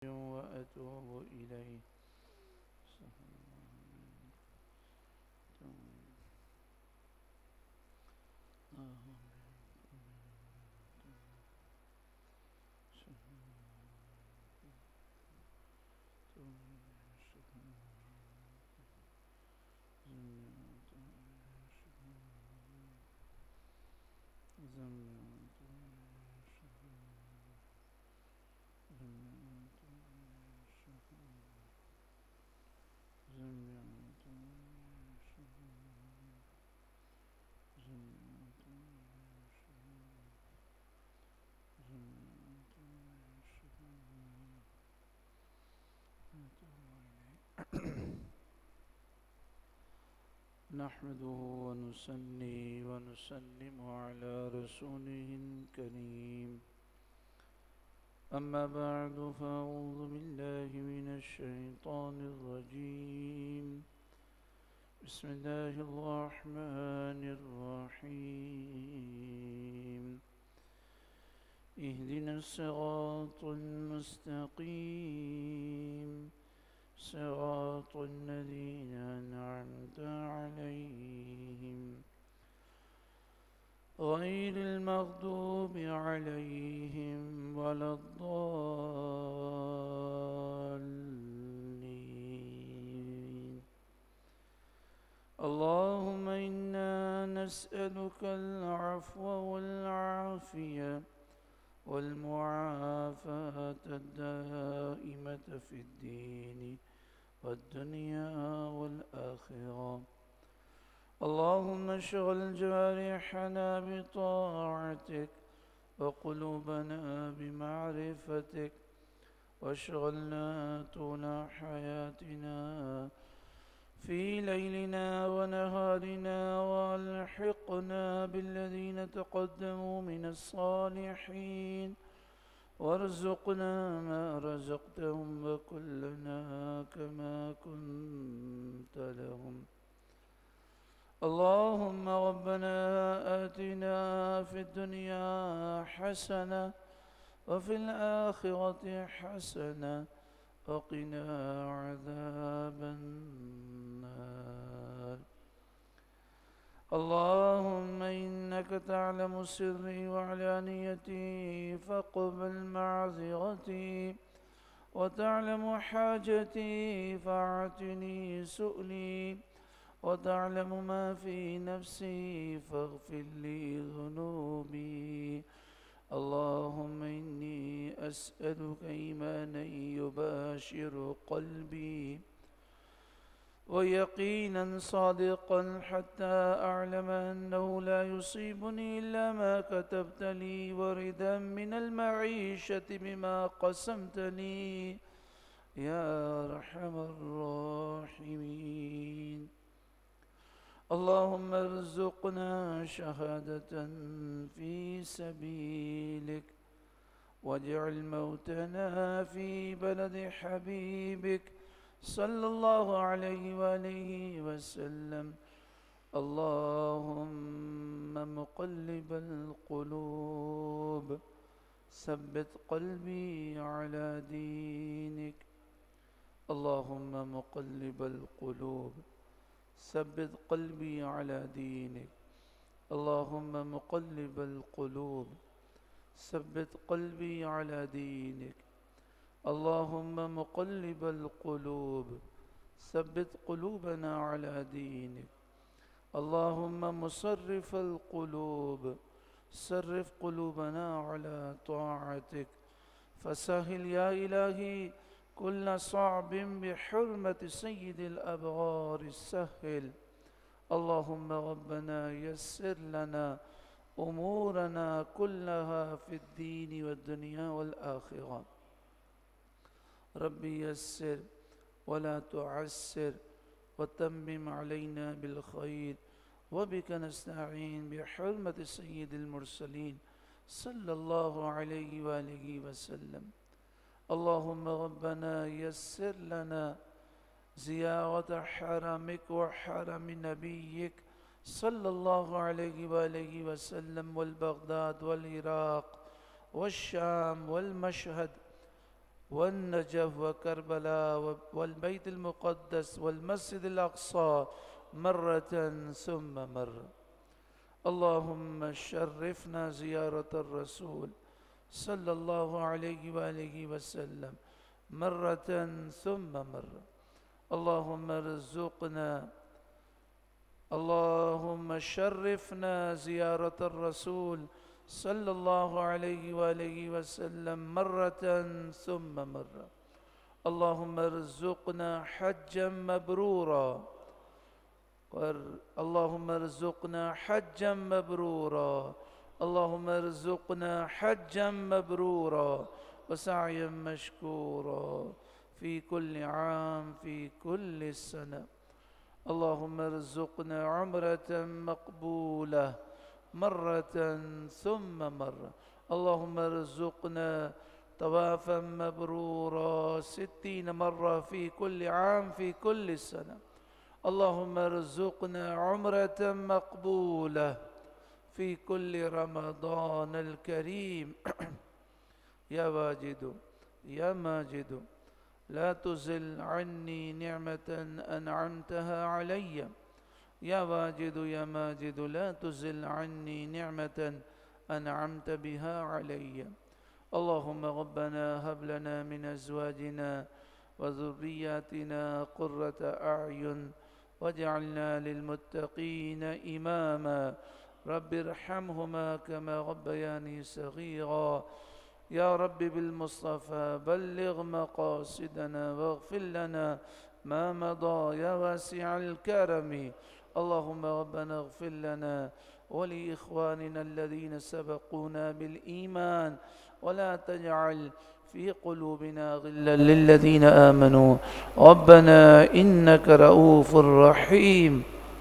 وأتوب إليه. نحمده ونصلي ونسلم على رسوله الكريم. أما بعد فأعوذ بالله من الشيطان الرجيم. بسم الله الرحمن الرحيم. اهدنا الصراط المستقيم صراط الذين أنعمت عليهم غير المغضوب عليهم ولا الضالين. اللهم إنا نسألك العفو والعافية والمعافاة الدائمة في الدين والدنيا والآخرة. اللهم اشغل جوارحنا بطاعتك وقلوبنا بمعرفتك، واشغلنا طول حياتنا في ليلنا ونهارنا، والحقنا بالذين تقدموا من الصالحين، وارزقنا ما رزقتهم وكلنا كما كنت لهم. اللهم ربنا آتنا في الدنيا حسنة وفي الآخرة حسنة وقنا عذاب النار. اللهم إنك تعلم سري وعلانيتي فاقبل معذرتي، وتعلم حاجتي فاعتني سؤلي، وتعلم ما في نفسي فاغفر لي ذنوبي. اللهم إني أسألك إيمانا يباشر قلبي، ويقينا صادقا حتى أعلم أنه لا يصيبني إلا ما كتبت لي، وردا من المعيشة بما قسمت لي يا أرحم الراحمين. اللهم ارزقنا شهادة في سبيلك، واجعل موتنا في بلد حبيبك صلى الله عليه وآله وسلم. اللهم مقلب القلوب ثبت قلبي على دينك. اللهم مقلب القلوب ثبت قلبي على دينك. اللهم مقلب القلوب ثبت قلبي على دينك. اللهم مقلب القلوب ثبت قلوبنا على دينك. اللهم مصرف القلوب صرف قلوبنا على طاعتك. فسهل يا إلهي كل صعب بحرمة سيد الأبرار السهل. اللهم ربنا يسر لنا أمورنا كلها في الدين والدنيا والآخرة. ربي يسر ولا تعسر، وتمم علينا بالخير، وبك نستعين بحرمة سيد المرسلين صلى الله عليه وآله وسلم. اللهم ربنا يسر لنا زيارة حرمك وحرم نبيك صلى الله عليه وآله وسلم، والبغداد والعراق والشام والمشهد والنجف وكربلاء والبيت المقدس والمسجد الأقصى مرة ثم مرة. اللهم شرفنا زيارة الرسول صلى الله عليه وآله وسلم مرة ثم مرة. اللهم شرفنا زيارة الرسول صلى الله عليه وآله وسلم مرة ثم مرة. اللهم ارزقنا حجا مبرورا، اللهم ارزقنا حجا مبرورا، اللهم ارزقنا حجا مبرورا وسعيا مشكورا في كل عام في كل سنة. اللهم ارزقنا عمرة مقبولة مرة ثم مرة. اللهم ارزقنا طوافا مبرورا 60 مرة في كل عام في كل سنة. اللهم ارزقنا عمرة مقبولة في كل رمضان الكريم. يا واجد يا ماجد لا تزل عني نعمة أنعمتها علي. يا واجد يا ماجد لا تزل عني نعمة أنعمت بها علي. اللهم ربنا هب لنا من أزواجنا وذرياتنا قرة أعين واجعلنا للمتقين إماما. رب ارحمهما كما ربياني صغيرا. يا رب بالمصطفى بلغ مقاصدنا واغفر لنا ما مضى يا واسع الكرم. اللهم ربنا اغفر لنا ولإخواننا الذين سبقونا بالإيمان ولا تجعل في قلوبنا غلا للذين آمنوا ربنا إنك رؤوف رحيم.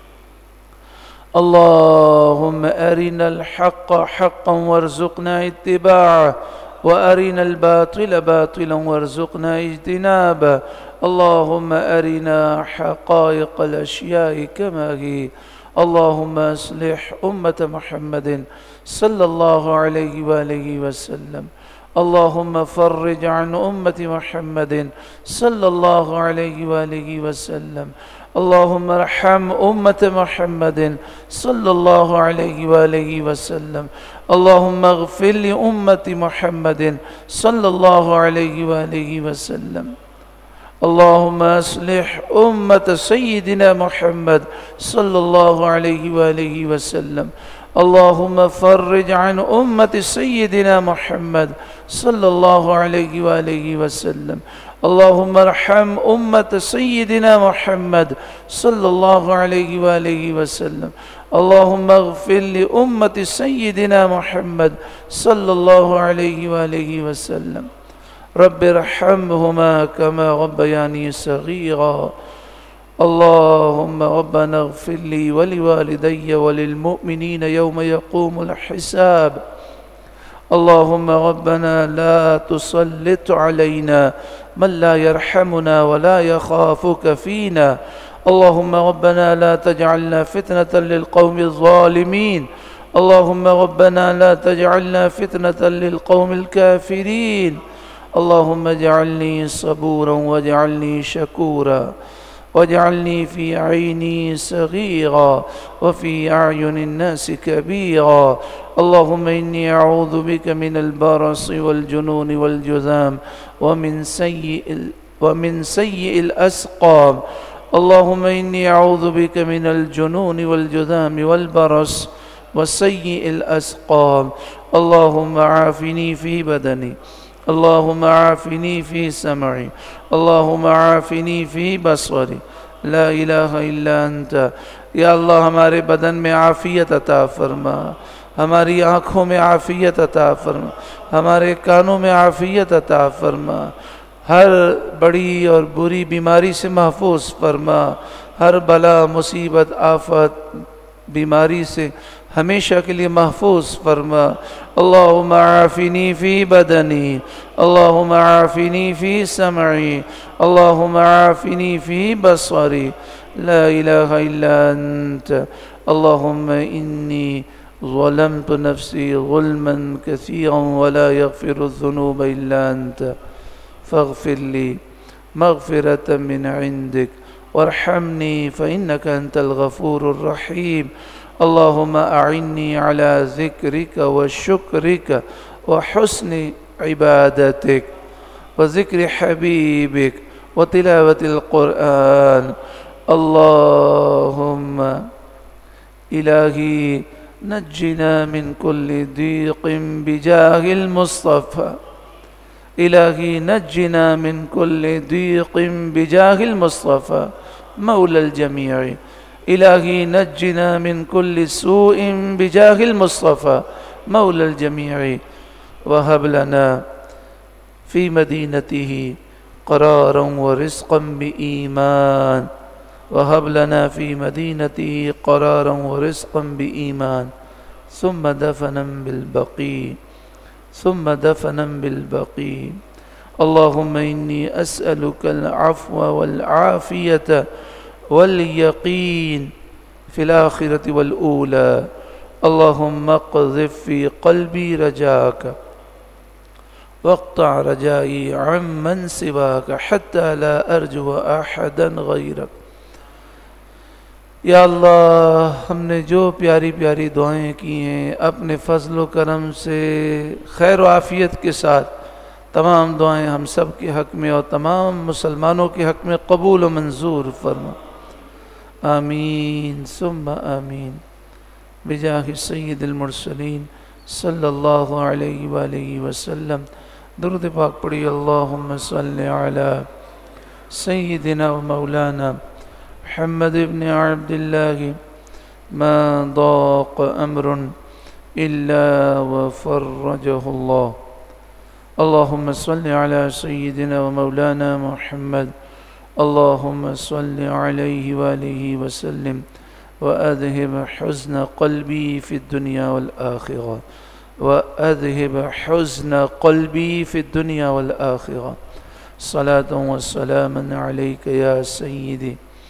اللهم أرنا الحق حقا وارزقنا اتباعه وأرنا الباطل باطلا وارزقنا اجتنابه. اللهم أرنا حقائق الأشياء كما هي. اللهم أصلح أمة محمد صلى الله عليه وآله وسلم. اللهم فرج عن أمة محمد صلى الله عليه وآله وسلم. اللهم ارحم أمة محمد صلى الله عليه وآله وسلم. اللهم اغفر لأمة محمد صلى الله عليه وآله وسلم. اللهم أصلح أمة سيدنا محمد صلى الله عليه وآله وسلم. اللهم فرج عن أمة سيدنا محمد صلى الله عليه وآله وسلم. اللهم ارحم أمة سيدنا محمد صلى الله عليه وآله وسلم. اللهم اغفر لأمة سيدنا محمد صلى الله عليه وآله وسلم. رب ارحمهما كما ربياني صغيرا. اللهم ربنا اغفر لي ولوالدي وللمؤمنين يوم يقوم الحساب. اللهم ربنا لا تسلط علينا من لا يرحمنا ولا يخافك فينا. اللهم ربنا لا تجعلنا فتنة للقوم الظالمين. اللهم ربنا لا تجعلنا فتنة للقوم الكافرين. اللهم اجعلني صبورا واجعلني شكورا واجعلني في عيني صغيرا وفي أعين الناس كبيرا. اللهم إني أعوذ بك من البرص والجنون والجذام ومن سيء الأسقام. اللهم إني أعوذ بك من الجنون والجذام والبرص وسيء الأسقام. اللهم عافني في بدني. اللهم عافني في سمعي. اللهم عافني في بصري. لا इलाहा इल्ला अंता। या अल्लाह हमारे बदन में आफियत अता फरमा, हमारी आँखों में आफियत अता फरमा, हमारे कानों में आफियत अता फरमा, हर बड़ी और बुरी बीमारी से महफूज फरमा, हर बला मुसीबत आफत बीमारी से हमेशा के लिए महफूज फरमा। अल्लाहुम्मा आफिनी फ़ी बदनी, अल्लाहुम्मा आफिनी फ़ी समई, अल्लाहुम्मा आफिनी फ़ी बसरी। ला इलाहा इल्ला अंत। अल्लाहुम्मा इन्नी ज़लमतु नफ्सी ज़ुल्मन कसीरन वला यग़फिरु ज़ुनूब इल्ला अंत فاغفر لي مغفرة من عندك وارحمني فإنك أنت الغفور الرحيم اللهم أعني على ذكرك وشكرك وحسن عبادتك وذكر حبيبك وتلاوة القرآن اللهم إلهي نجنا من كل ضيق بجاه المصطفى إلهي نجنا من كل ضيق بجاه المصطفى مولى الجميع إلهي نجنا من كل سوء بجاه المصطفى مولى الجميع وهب لنا في مدينته قرارا ورزقا بإيمان وهب لنا في مدينته قرارا ورزقا بإيمان ثم دفنا بالبقي اللهم إني أسألك العفو والعافية واليقين في الآخرة والأولى اللهم اقذف في قلبي رجاك واقطع رجائي عمن سواك حتى لا أرجو أحدا غيرك یا اللہ ہم نے جو پیاری پیاری دعائیں کی ہیں اپنے فضل و کرم سے خیر و عافیت کے ساتھ تمام دعائیں ہم سب کے حق میں اور تمام مسلمانوں کے حق میں قبول و منظور فرما آمین ثم آمین بجاہ سید المرسلین صلی اللہ علیہ وآلہ وسلم درود پاک پڑھی اللہم صلی علی سیدنا و مولانا محمد بن عبد الله ما ضاق أمر إلا وفرجه الله اللهم صل على سيدنا ومولانا محمد اللهم صل عليه وآله وسلم وأذهب حزن قلبي في الدنيا والآخرة وأذهب حزن قلبي في الدنيا والآخرة صلاة وسلاما عليك يا سيدي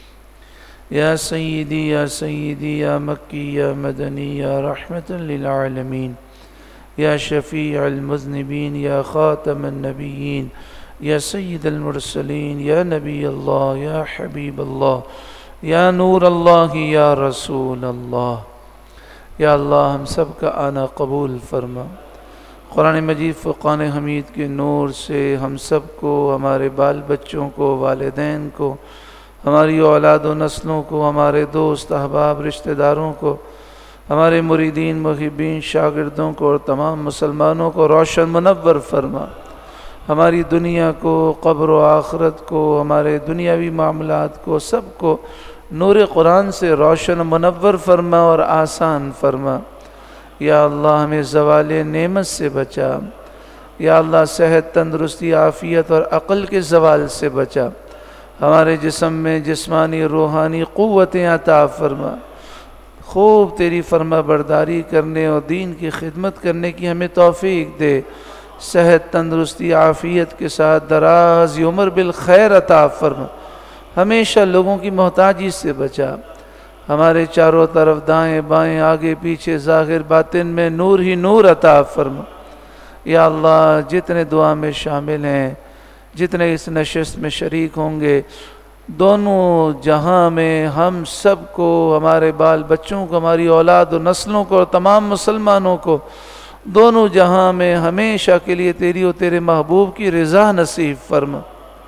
یا سیدی یا سیدی یا مکی یا مدنی یا رحمت للعالمین یا شفیع المذنبین یا خاتم النبیین یا سید المرسلین یا نبی اللہ یا حبیب اللہ یا نور اللہ یا رسول اللہ یا اللہ ہم سب کا آنا قبول فرما قرآن مجید فرقان حمید کے نور سے ہم سب کو ہمارے بال بچوں کو والدین کو ہماری اولاد و نسلوں کو ہمارے دوست احباب رشتہ داروں کو ہمارے مریدین محبین شاگردوں کو اور تمام مسلمانوں کو روشن منور فرما ہماری دنیا کو قبر و آخرت کو ہمارے دنیاوی معاملات کو سب کو نور قرآن سے روشن منور فرما اور آسان فرما یا اللہ ہمیں زوال نعمت سے بچا یا اللہ صحت تندرستی عافیت اور عقل کے زوال سے بچا ہمارے جسم میں جسمانی روحانی قوتیں عطا فرما خوب تیری فرما برداری کرنے اور دین کی خدمت کرنے کی ہمیں توفیق دے صحت تندرستی عافیت کے ساتھ دراز عمر بالخیر عطا فرما ہمیشہ لوگوں کی محتاجی سے بچا ہمارے چاروں طرف دائیں بائیں آگے پیچھے ظاہر باطن میں نور ہی نور عطا فرما یا اللہ جتنے دعا میں شامل ہیں جتنے اس نشست میں شریک ہوں گے دونوں جہاں میں ہم سب کو ہمارے بال بچوں کو ہماری اولاد و نسلوں کو اور تمام مسلمانوں کو دونوں جہاں میں ہمیشہ کے لیے تیری و تیرے محبوب کی رضا نصیب فرما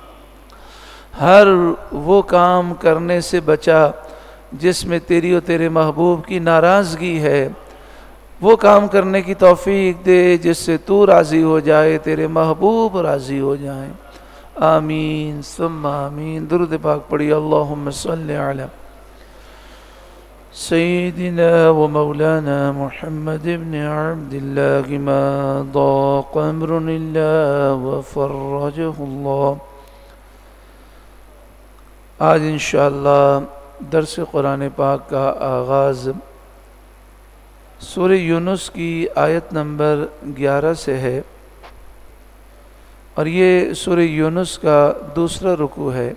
ہر وہ کام کرنے سے بچا جس میں تیری و تیرے محبوب کی ناراضگی ہے وہ کام کرنے کی توفیق دے جس سے تو راضی ہو جائے تیرے محبوب راضی ہو جائیں آمین ثم آمین درود پاک پڑھی اللہم صلی علی سیدنا و مولانا محمد بن عبد اللہ ما ضاق امر اللہ وفرجہ اللہ آج انشاءاللہ درس قرآن پاک کا آغاز سورہ یونس کی آیت نمبر 11 سے ہے اور یہ سورہ یونس کا دوسرا رکوع ہے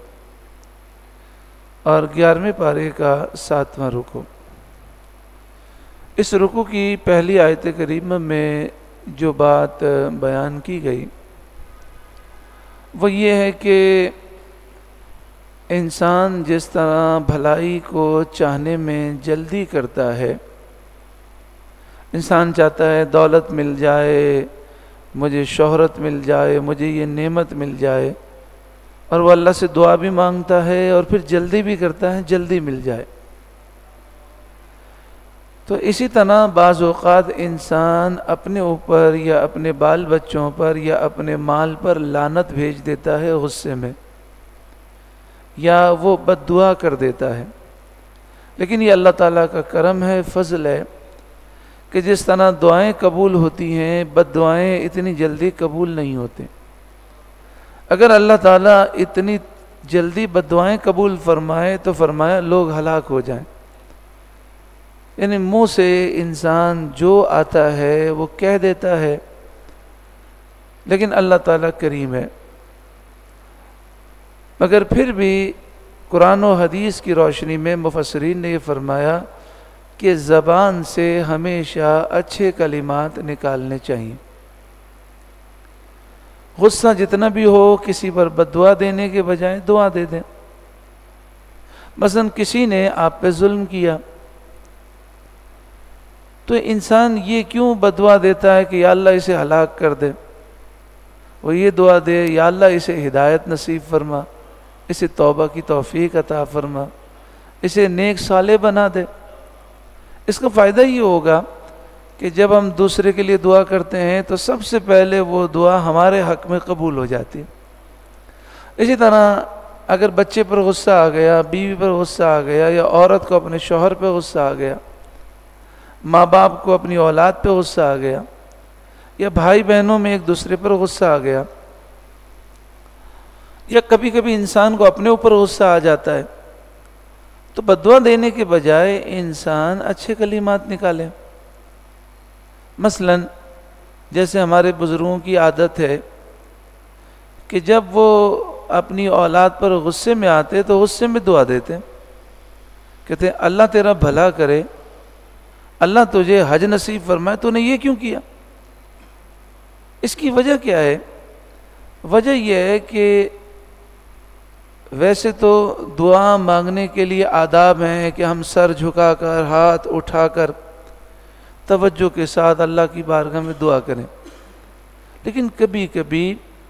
اور 11ویں پارے کا 7واں رکوع اس رکوع کی پہلی آیت کریمہ میں جو بات بیان کی گئی وہ یہ ہے کہ انسان جس طرح بھلائی کو چاہنے میں جلدی کرتا ہے، انسان چاہتا ہے دولت مل جائے، مجھے شہرت مل جائے، مجھے یہ نعمت مل جائے، اور وہ اللہ سے دعا بھی مانگتا ہے اور پھر جلدی بھی کرتا ہے جلدی مل جائے۔ تو اسی طرح بعض اوقات انسان اپنے اوپر یا اپنے بال بچوں پر یا اپنے مال پر لعنت بھیج دیتا ہے غصے میں، یا وہ بد دعا کر دیتا ہے۔ لیکن یہ اللہ تعالیٰ کا کرم ہے، فضل ہے کہ جس طرح دعائیں قبول ہوتی ہیں، بد دعائیں اتنی جلدی قبول نہیں ہوتے۔ اگر اللہ تعالیٰ اتنی جلدی بد دعائیں قبول فرمائے تو فرمایا لوگ ہلاک ہو جائیں، یعنی منہ سے انسان جو آتا ہے وہ کہہ دیتا ہے، لیکن اللہ تعالیٰ کریم ہے۔ مگر پھر بھی قرآن و حدیث کی روشنی میں مفسرین نے یہ فرمایا کہ زبان سے ہمیشہ اچھے کلمات نکالنے چاہیے۔ غصہ جتنا بھی ہو کسی پر بد دعا دینے کے بجائے دعا دے دیں۔ مثلا کسی نے آپ پہ ظلم کیا تو انسان یہ کیوں بد دعا دیتا ہے کہ یا اللہ اسے ہلاک کر دے؟ وہ یہ دعا دے یا اللہ اسے ہدایت نصیب فرما، اسے توبہ کی توفیق عطا فرما، اسے نیک صالح بنا دے۔ اس کا فائدہ یہ ہوگا کہ جب ہم دوسرے کے لیے دعا کرتے ہیں تو سب سے پہلے وہ دعا ہمارے حق میں قبول ہو جاتی ہے۔ اسی طرح اگر بچے پر غصہ آ گیا، بیوی پر غصہ آ گیا، یا عورت کو اپنے شوہر پہ غصہ آ گیا، ماں باپ کو اپنی اولاد پہ غصہ آ گیا، یا بھائی بہنوں میں ایک دوسرے پر غصہ آ گیا، یا کبھی کبھی انسان کو اپنے اوپر غصہ آ جاتا ہے، تو بد دعا دینے کے بجائے انسان اچھے کلمات نکالے۔ مثلا جیسے ہمارے بزرگوں کی عادت ہے کہ جب وہ اپنی اولاد پر غصے میں آتے تو غصے میں دعا دیتے، کہتے ہیں اللہ تیرا بھلا کرے، اللہ تجھے حج نصیب فرمائے، تو نے یہ کیوں کیا؟ اس کی وجہ کیا ہے؟ وجہ یہ ہے کہ ویسے تو دعا مانگنے کے لیے آداب ہیں کہ ہم سر جھکا کر، ہاتھ اٹھا کر توجہ کے ساتھ اللہ کی بارگاہ میں دعا کریں، لیکن کبھی کبھی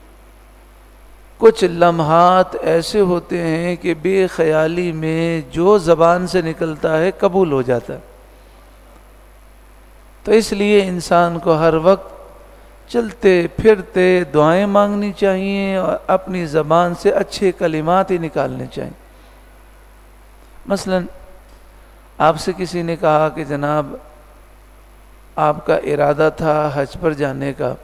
کچھ لمحات ایسے ہوتے ہیں کہ بے خیالی میں جو زبان سے نکلتا ہے قبول ہو جاتا ہے۔ تو اس لیے انسان کو ہر وقت چلتے پھرتے دعائیں مانگنی چاہیے اور اپنی زبان سے اچھے کلمات ہی نکالنے چاہیے۔ مثلا آپ سے کسی نے کہا کہ جناب آپ کا ارادہ تھا حج پر جانے کا،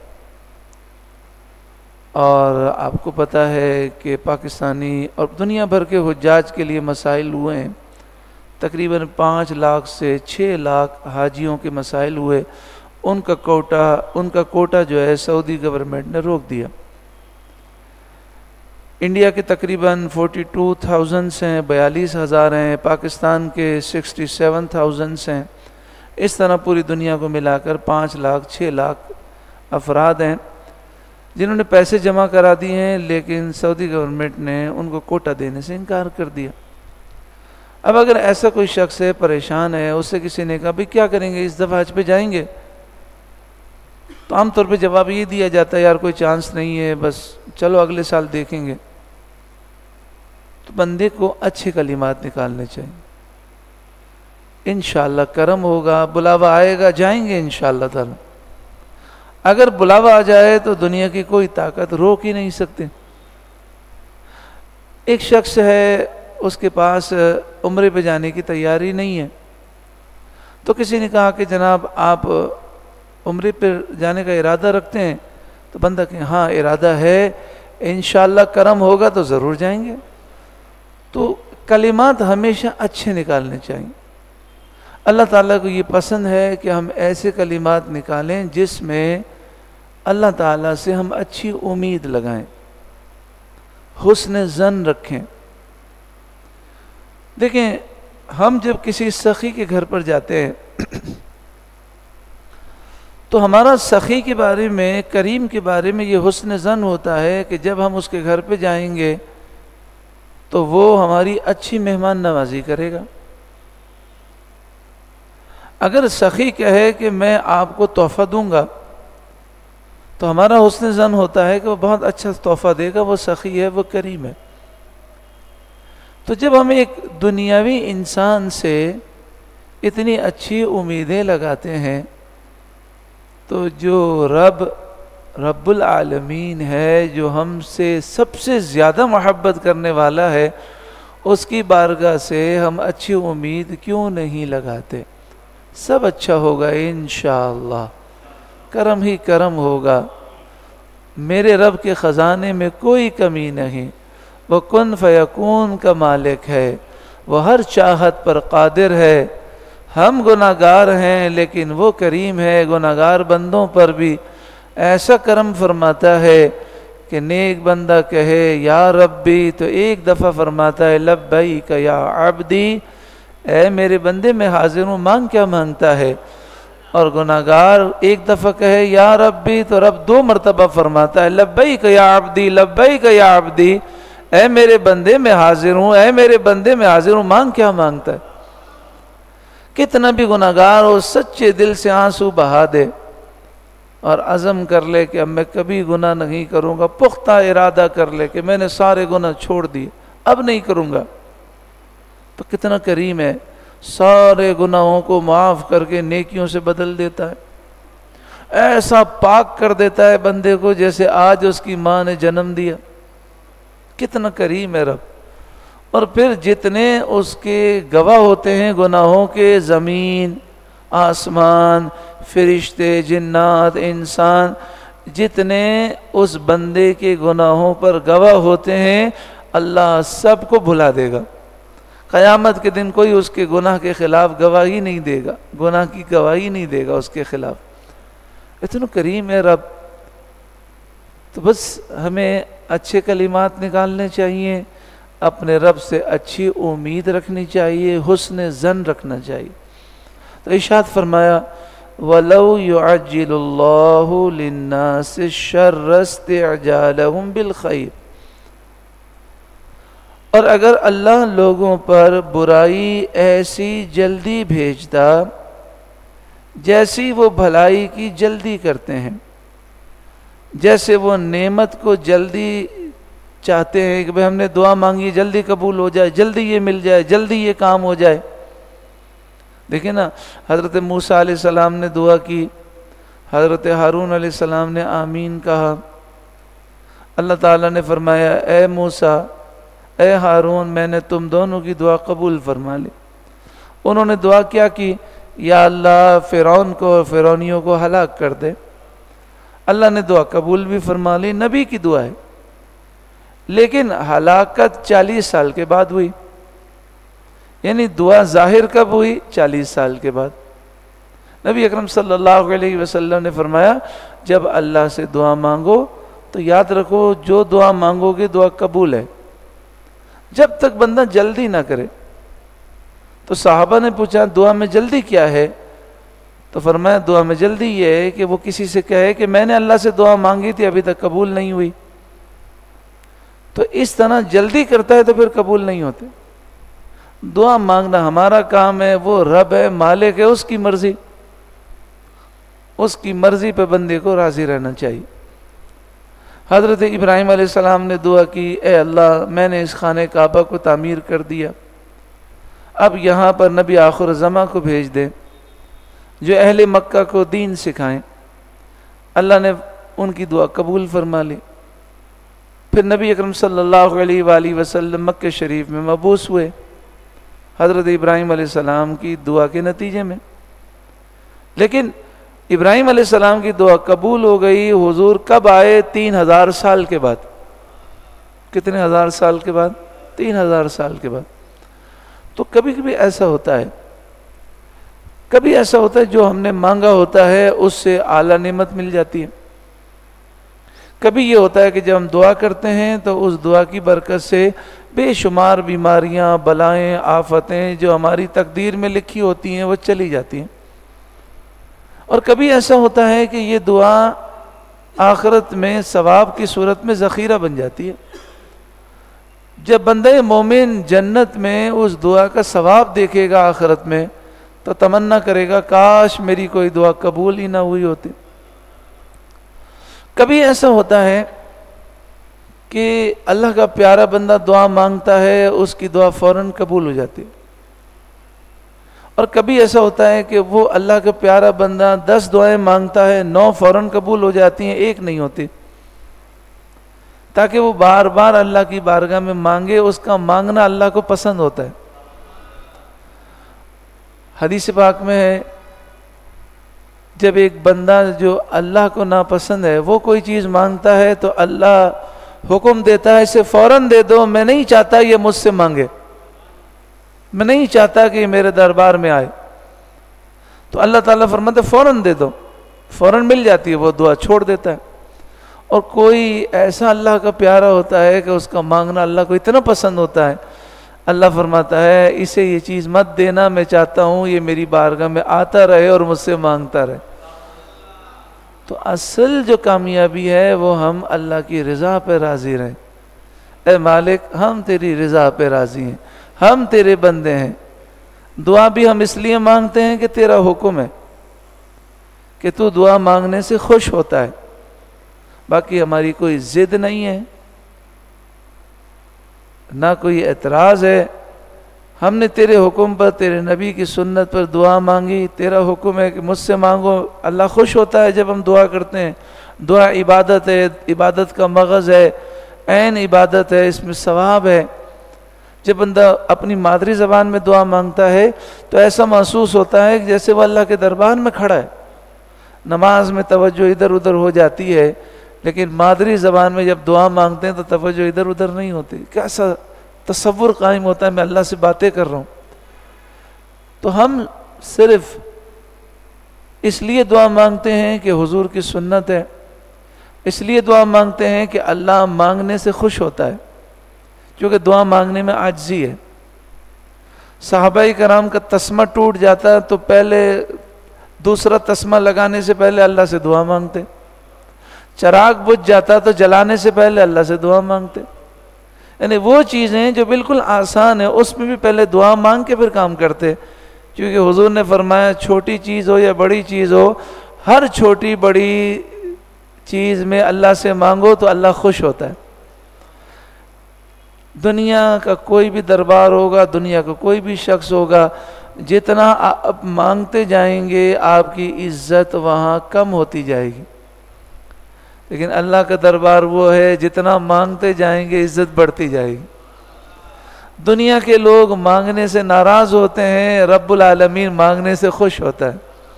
اور آپ کو پتہ ہے کہ پاکستانی اور دنیا بھر کے حجاج کے لیے مسائل ہوئے ہیں، تقریباً 5 لاکھ سے 6 لاکھ حاجیوں کے مسائل ہوئے، ان کا کوٹا جو ہے سعودی گورنمنٹ نے روک دیا۔ انڈیا کے تقریباً 42,000 ہیں، 42,000 ہیں، پاکستان کے 67,000 ہیں، اس طرح پوری دنیا کو ملا کر 5 لاکھ 6 لاکھ افراد ہیں جنہوں نے پیسے جمع کرا دیے ہیں، لیکن سعودی گورنمنٹ نے ان کو کوٹا دینے سے انکار کر دیا۔ اب اگر ایسا کوئی شخص ہے پریشان ہے، اس سے کسی نے کہا بھئی کیا کریں گے، اس دفعہ حج پہ جائیں گے؟ تو عام طور پہ جواب یہ دیا جاتا ہے یار کوئی چانس نہیں ہے، بس چلو اگلے سال دیکھیں گے۔ تو بندے کو اچھے کلمات نکالنے چاہیے، انشاءاللہ کرم ہوگا، بلاوا آئے گا، جائیں گے انشاءاللہ تعالی۔ اگر بلاوا آ جائے تو دنیا کی کوئی طاقت روک ہی نہیں سکتے۔ ایک شخص ہے، اس کے پاس عمرے پہ جانے کی تیاری نہیں ہے، تو کسی نے کہا کہ جناب آپ عمرے پہ جانے کا ارادہ رکھتے ہیں؟ تو بندہ کہ ہاں ارادہ ہے، انشاءاللہ کرم ہوگا تو ضرور جائیں گے۔ تو کلمات ہمیشہ اچھے نکالنے چاہیے۔ اللہ تعالیٰ کو یہ پسند ہے کہ ہم ایسے کلمات نکالیں جس میں اللہ تعالیٰ سے ہم اچھی امید لگائیں، حسن ظن رکھیں۔ دیکھیں ہم جب کسی سخی کے گھر پر جاتے ہیں تو ہمارا سخی کے بارے میں، کریم کے بارے میں یہ حسن ظن ہوتا ہے کہ جب ہم اس کے گھر پہ جائیں گے تو وہ ہماری اچھی مہمان نوازی کرے گا۔ اگر سخی کہے کہ میں آپ کو تحفہ دوں گا تو ہمارا حسن ظن ہوتا ہے کہ وہ بہت اچھا تحفہ دے گا، وہ سخی ہے، وہ کریم ہے۔ تو جب ہم ایک دنیاوی انسان سے اتنی اچھی امیدیں لگاتے ہیں تو جو رب العالمین ہے، جو ہم سے سب سے زیادہ محبت کرنے والا ہے، اس کی بارگاہ سے ہم اچھی امید کیوں نہیں لگاتے؟ سب اچھا ہوگا انشاءاللہ، کرم ہی کرم ہوگا، میرے رب کے خزانے میں کوئی کمی نہیں، وہ کن فیکون کا مالک ہے، وہ ہر چاہت پر قادر ہے۔ ہم گناہگار ہیں لیکن وہ کریم ہے، گناہگار بندوں پر بھی ایسا کرم فرماتا ہے کہ نیک بندہ کہے یا ربی تو ایک دفعہ فرماتا ہے لبیک یا عبدی، اے میرے بندے میں حاضر ہوں، مانگ کیا مانگتا ہے؟ اور گناہگار ایک دفعہ کہے یا ربی تو رب 2 مرتبہ فرماتا ہے لبیک یا عبدی، لبیک یا عبدی، اے میرے بندے میں حاضر ہوں، اے میرے بندے میں حاضر ہوں، مانگ کیا مانگتا ہے؟ کتنا بھی گناہگار ہو سچے دل سے آنسو بہا دے اور عزم کر لے کہ اب میں کبھی گناہ نہیں کروں گا، پختہ ارادہ کر لے کہ میں نے سارے گناہ چھوڑ دیے، اب نہیں کروں گا، تو کتنا کریم ہے، سارے گناہوں کو معاف کر کے نیکیوں سے بدل دیتا ہے، ایسا پاک کر دیتا ہے بندے کو جیسے آج اس کی ماں نے جنم دیا۔ کتنا کریم ہے رب۔ اور پھر جتنے اس کے گواہ ہوتے ہیں گناہوں کے، زمین، آسمان، فرشتے، جنات، انسان، جتنے اس بندے کے گناہوں پر گواہ ہوتے ہیں، اللہ سب کو بھلا دے گا۔ قیامت کے دن کوئی اس کے گناہ کے خلاف گواہی نہیں دے گا، گناہ کی گواہی نہیں دے گا اس کے خلاف۔ اتنا کریم ہے رب۔ تو بس ہمیں اچھے کلمات نکالنے چاہیے، اپنے رب سے اچھی امید رکھنی چاہیے، حسن ظن رکھنا چاہیے۔ تو ارشاد فرمایا وَلَوْ يُعَجِّلُ اللَّهُ لِلنَّاسِ الشَّرَّ اسْتِعْجَالَهُمْ بِالْخَيْرِ، اور اگر اللہ لوگوں پر برائی ایسی جلدی بھیجتا جیسی وہ بھلائی کی جلدی کرتے ہیں، جیسے وہ نعمت کو جلدی چاہتے ہیں کہ بھئی ہم نے دعا مانگی جلدی قبول ہو جائے، جلدی یہ مل جائے، جلدی یہ کام ہو جائے۔ دیکھیں نا، حضرت موسیٰ علیہ السلام نے دعا کی، حضرت ہارون علیہ السلام نے آمین کہا، اللہ تعالیٰ نے فرمایا اے موسیٰ، اے ہارون، میں نے تم دونوں کی دعا قبول فرما لی۔ انہوں نے دعا کیا کی، یا اللہ فرعون کو اور فرعونیوں کو ہلاک کر دے۔ اللہ نے دعا قبول بھی فرما لی، نبی کی دعا ہے، لیکن ہلاکت 40 سال کے بعد ہوئی، یعنی دعا ظاہر کب ہوئی؟ 40 سال کے بعد۔ نبی اکرم صلی اللہ علیہ وسلم نے فرمایا جب اللہ سے دعا مانگو تو یاد رکھو جو دعا مانگو گے دعا قبول ہے، جب تک بندہ جلدی نہ کرے۔ تو صحابہ نے پوچھا دعا میں جلدی کیا ہے؟ تو فرمایا دعا میں جلدی یہ ہے کہ وہ کسی سے کہے کہ میں نے اللہ سے دعا مانگی تھی ابھی تک قبول نہیں ہوئی، تو اس طرح جلدی کرتا ہے تو پھر قبول نہیں ہوتے۔ دعا مانگنا ہمارا کام ہے، وہ رب ہے، مالک ہے، اس کی مرضی، اس کی مرضی پہ بندے کو راضی رہنا چاہیے۔ حضرت ابراہیم علیہ السلام نے دعا کی، اے اللہ میں نے اس خانہ کعبہ کو تعمیر کر دیا، اب یہاں پر نبی آخر زمان کو بھیج دیں جو اہل مکہ کو دین سکھائیں۔ اللہ نے ان کی دعا قبول فرما لی۔ پھر نبی اکرم صلی اللہ علیہ وآلہ وسلم مکہ شریف میں مبعوث ہوئے حضرت ابراہیم علیہ السلام کی دعا کے نتیجے میں۔ لیکن ابراہیم علیہ السلام کی دعا قبول ہو گئی، حضور کب آئے؟ 3000 سال کے بعد۔ کتنے ہزار سال کے بعد؟ 3000 سال کے بعد۔ تو کبھی کبھی ایسا ہوتا ہے، کبھی ایسا ہوتا ہے جو ہم نے مانگا ہوتا ہے اس سے اعلیٰ نعمت مل جاتی ہے۔ کبھی یہ ہوتا ہے کہ جب ہم دعا کرتے ہیں تو اس دعا کی برکت سے بے شمار بیماریاں، بلائیں، آفتیں جو ہماری تقدیر میں لکھی ہوتی ہیں وہ چلی جاتی ہیں، اور کبھی ایسا ہوتا ہے کہ یہ دعا آخرت میں ثواب کی صورت میں ذخیرہ بن جاتی ہے. جب بندہ مومن جنت میں اس دعا کا ثواب دیکھے گا آخرت میں تو تمنا کرے گا کاش میری کوئی دعا قبول ہی نہ ہوئی ہوتی. کبھی ایسا ہوتا ہے کہ اللہ کا پیارا بندہ دعا مانگتا ہے، اس کی دعا فوراً قبول ہو جاتی ہے. اور کبھی ایسا ہوتا ہے کہ وہ اللہ کا پیارا بندہ 10 دعائیں مانگتا ہے، 9 فوراً قبول ہو جاتی ہیں، 1 نہیں ہوتی، تاکہ وہ بار بار اللہ کی بارگاہ میں مانگے. اس کا مانگنا اللہ کو پسند ہوتا ہے. حدیث پاک میں ہے جب ایک بندہ جو اللہ کو ناپسند ہے وہ کوئی چیز مانگتا ہے تو اللہ حکم دیتا ہے اسے فوراً دے دو، میں نہیں چاہتا یہ مجھ سے مانگے، میں نہیں چاہتا کہ یہ میرے دربار میں آئے. تو اللہ تعالیٰ فرماتے فوراً دے دو، فوراً مل جاتی ہے، وہ دعا چھوڑ دیتا ہے. اور کوئی ایسا اللہ کا پیارا ہوتا ہے کہ اس کا مانگنا اللہ کو اتنا پسند ہوتا ہے، اللہ فرماتا ہے اسے یہ چیز مت دینا، میں چاہتا ہوں یہ میری بارگاہ میں آتا رہے اور مجھ سے مانگتا رہے. تو اصل جو کامیابی ہے وہ ہم اللہ کی رضا پہ راضی رہیں. اے مالک ہم تیری رضا پہ راضی ہیں، ہم تیرے بندے ہیں. دعا بھی ہم اس لیے مانگتے ہیں کہ تیرا حکم ہے، کہ تو دعا مانگنے سے خوش ہوتا ہے. باقی ہماری کوئی ضد نہیں ہے، نہ کوئی اعتراض ہے. ہم نے تیرے حکم پر، تیرے نبی کی سنت پر دعا مانگی. تیرا حکم ہے کہ مجھ سے مانگو. اللہ خوش ہوتا ہے جب ہم دعا کرتے ہیں. دعا عبادت ہے، عبادت کا مغز ہے، عین عبادت ہے، اس میں ثواب ہے. جب بندہ اپنی مادری زبان میں دعا مانگتا ہے تو ایسا محسوس ہوتا ہے کہ جیسے وہ اللہ کے دربار میں کھڑا ہے. نماز میں توجہ ادھر ادھر ہو جاتی ہے، لیکن مادری زبان میں جب دعا مانگتے ہیں تو توجہ ادھر ادھر نہیں ہوتی. کیسا تصور قائم ہوتا ہے میں اللہ سے باتیں کر رہا ہوں. تو ہم صرف اس لیے دعا مانگتے ہیں کہ حضور کی سنت ہے، اس لیے دعا مانگتے ہیں کہ اللہ مانگنے سے خوش ہوتا ہے، کیونکہ دعا مانگنے میں عاجزی ہے. صحابہ کرام کا تسمہ ٹوٹ جاتا تو پہلے دوسرا تسمہ لگانے سے پہلے اللہ سے دعا مانگتے. چراغ بجھ جاتا تو جلانے سے پہلے اللہ سے دعا مانگتے. یعنی وہ چیزیں جو بالکل آسان ہے اس میں بھی پہلے دعا مانگ کے پھر کام کرتے. کیونکہ حضور نے فرمایا چھوٹی چیز ہو یا بڑی چیز ہو، ہر چھوٹی بڑی چیز میں اللہ سے مانگو تو اللہ خوش ہوتا ہے. دنیا کا کوئی بھی دربار ہوگا، دنیا کا کوئی بھی شخص ہوگا، جتنا آپ مانگتے جائیں گے آپ کی عزت وہاں کم ہوتی جائے گی. لیکن اللہ کا دربار وہ ہے جتنا مانگتے جائیں گے عزت بڑھتی جائے گی. دنیا کے لوگ مانگنے سے ناراض ہوتے ہیں، رب العالمین مانگنے سے خوش ہوتا ہے.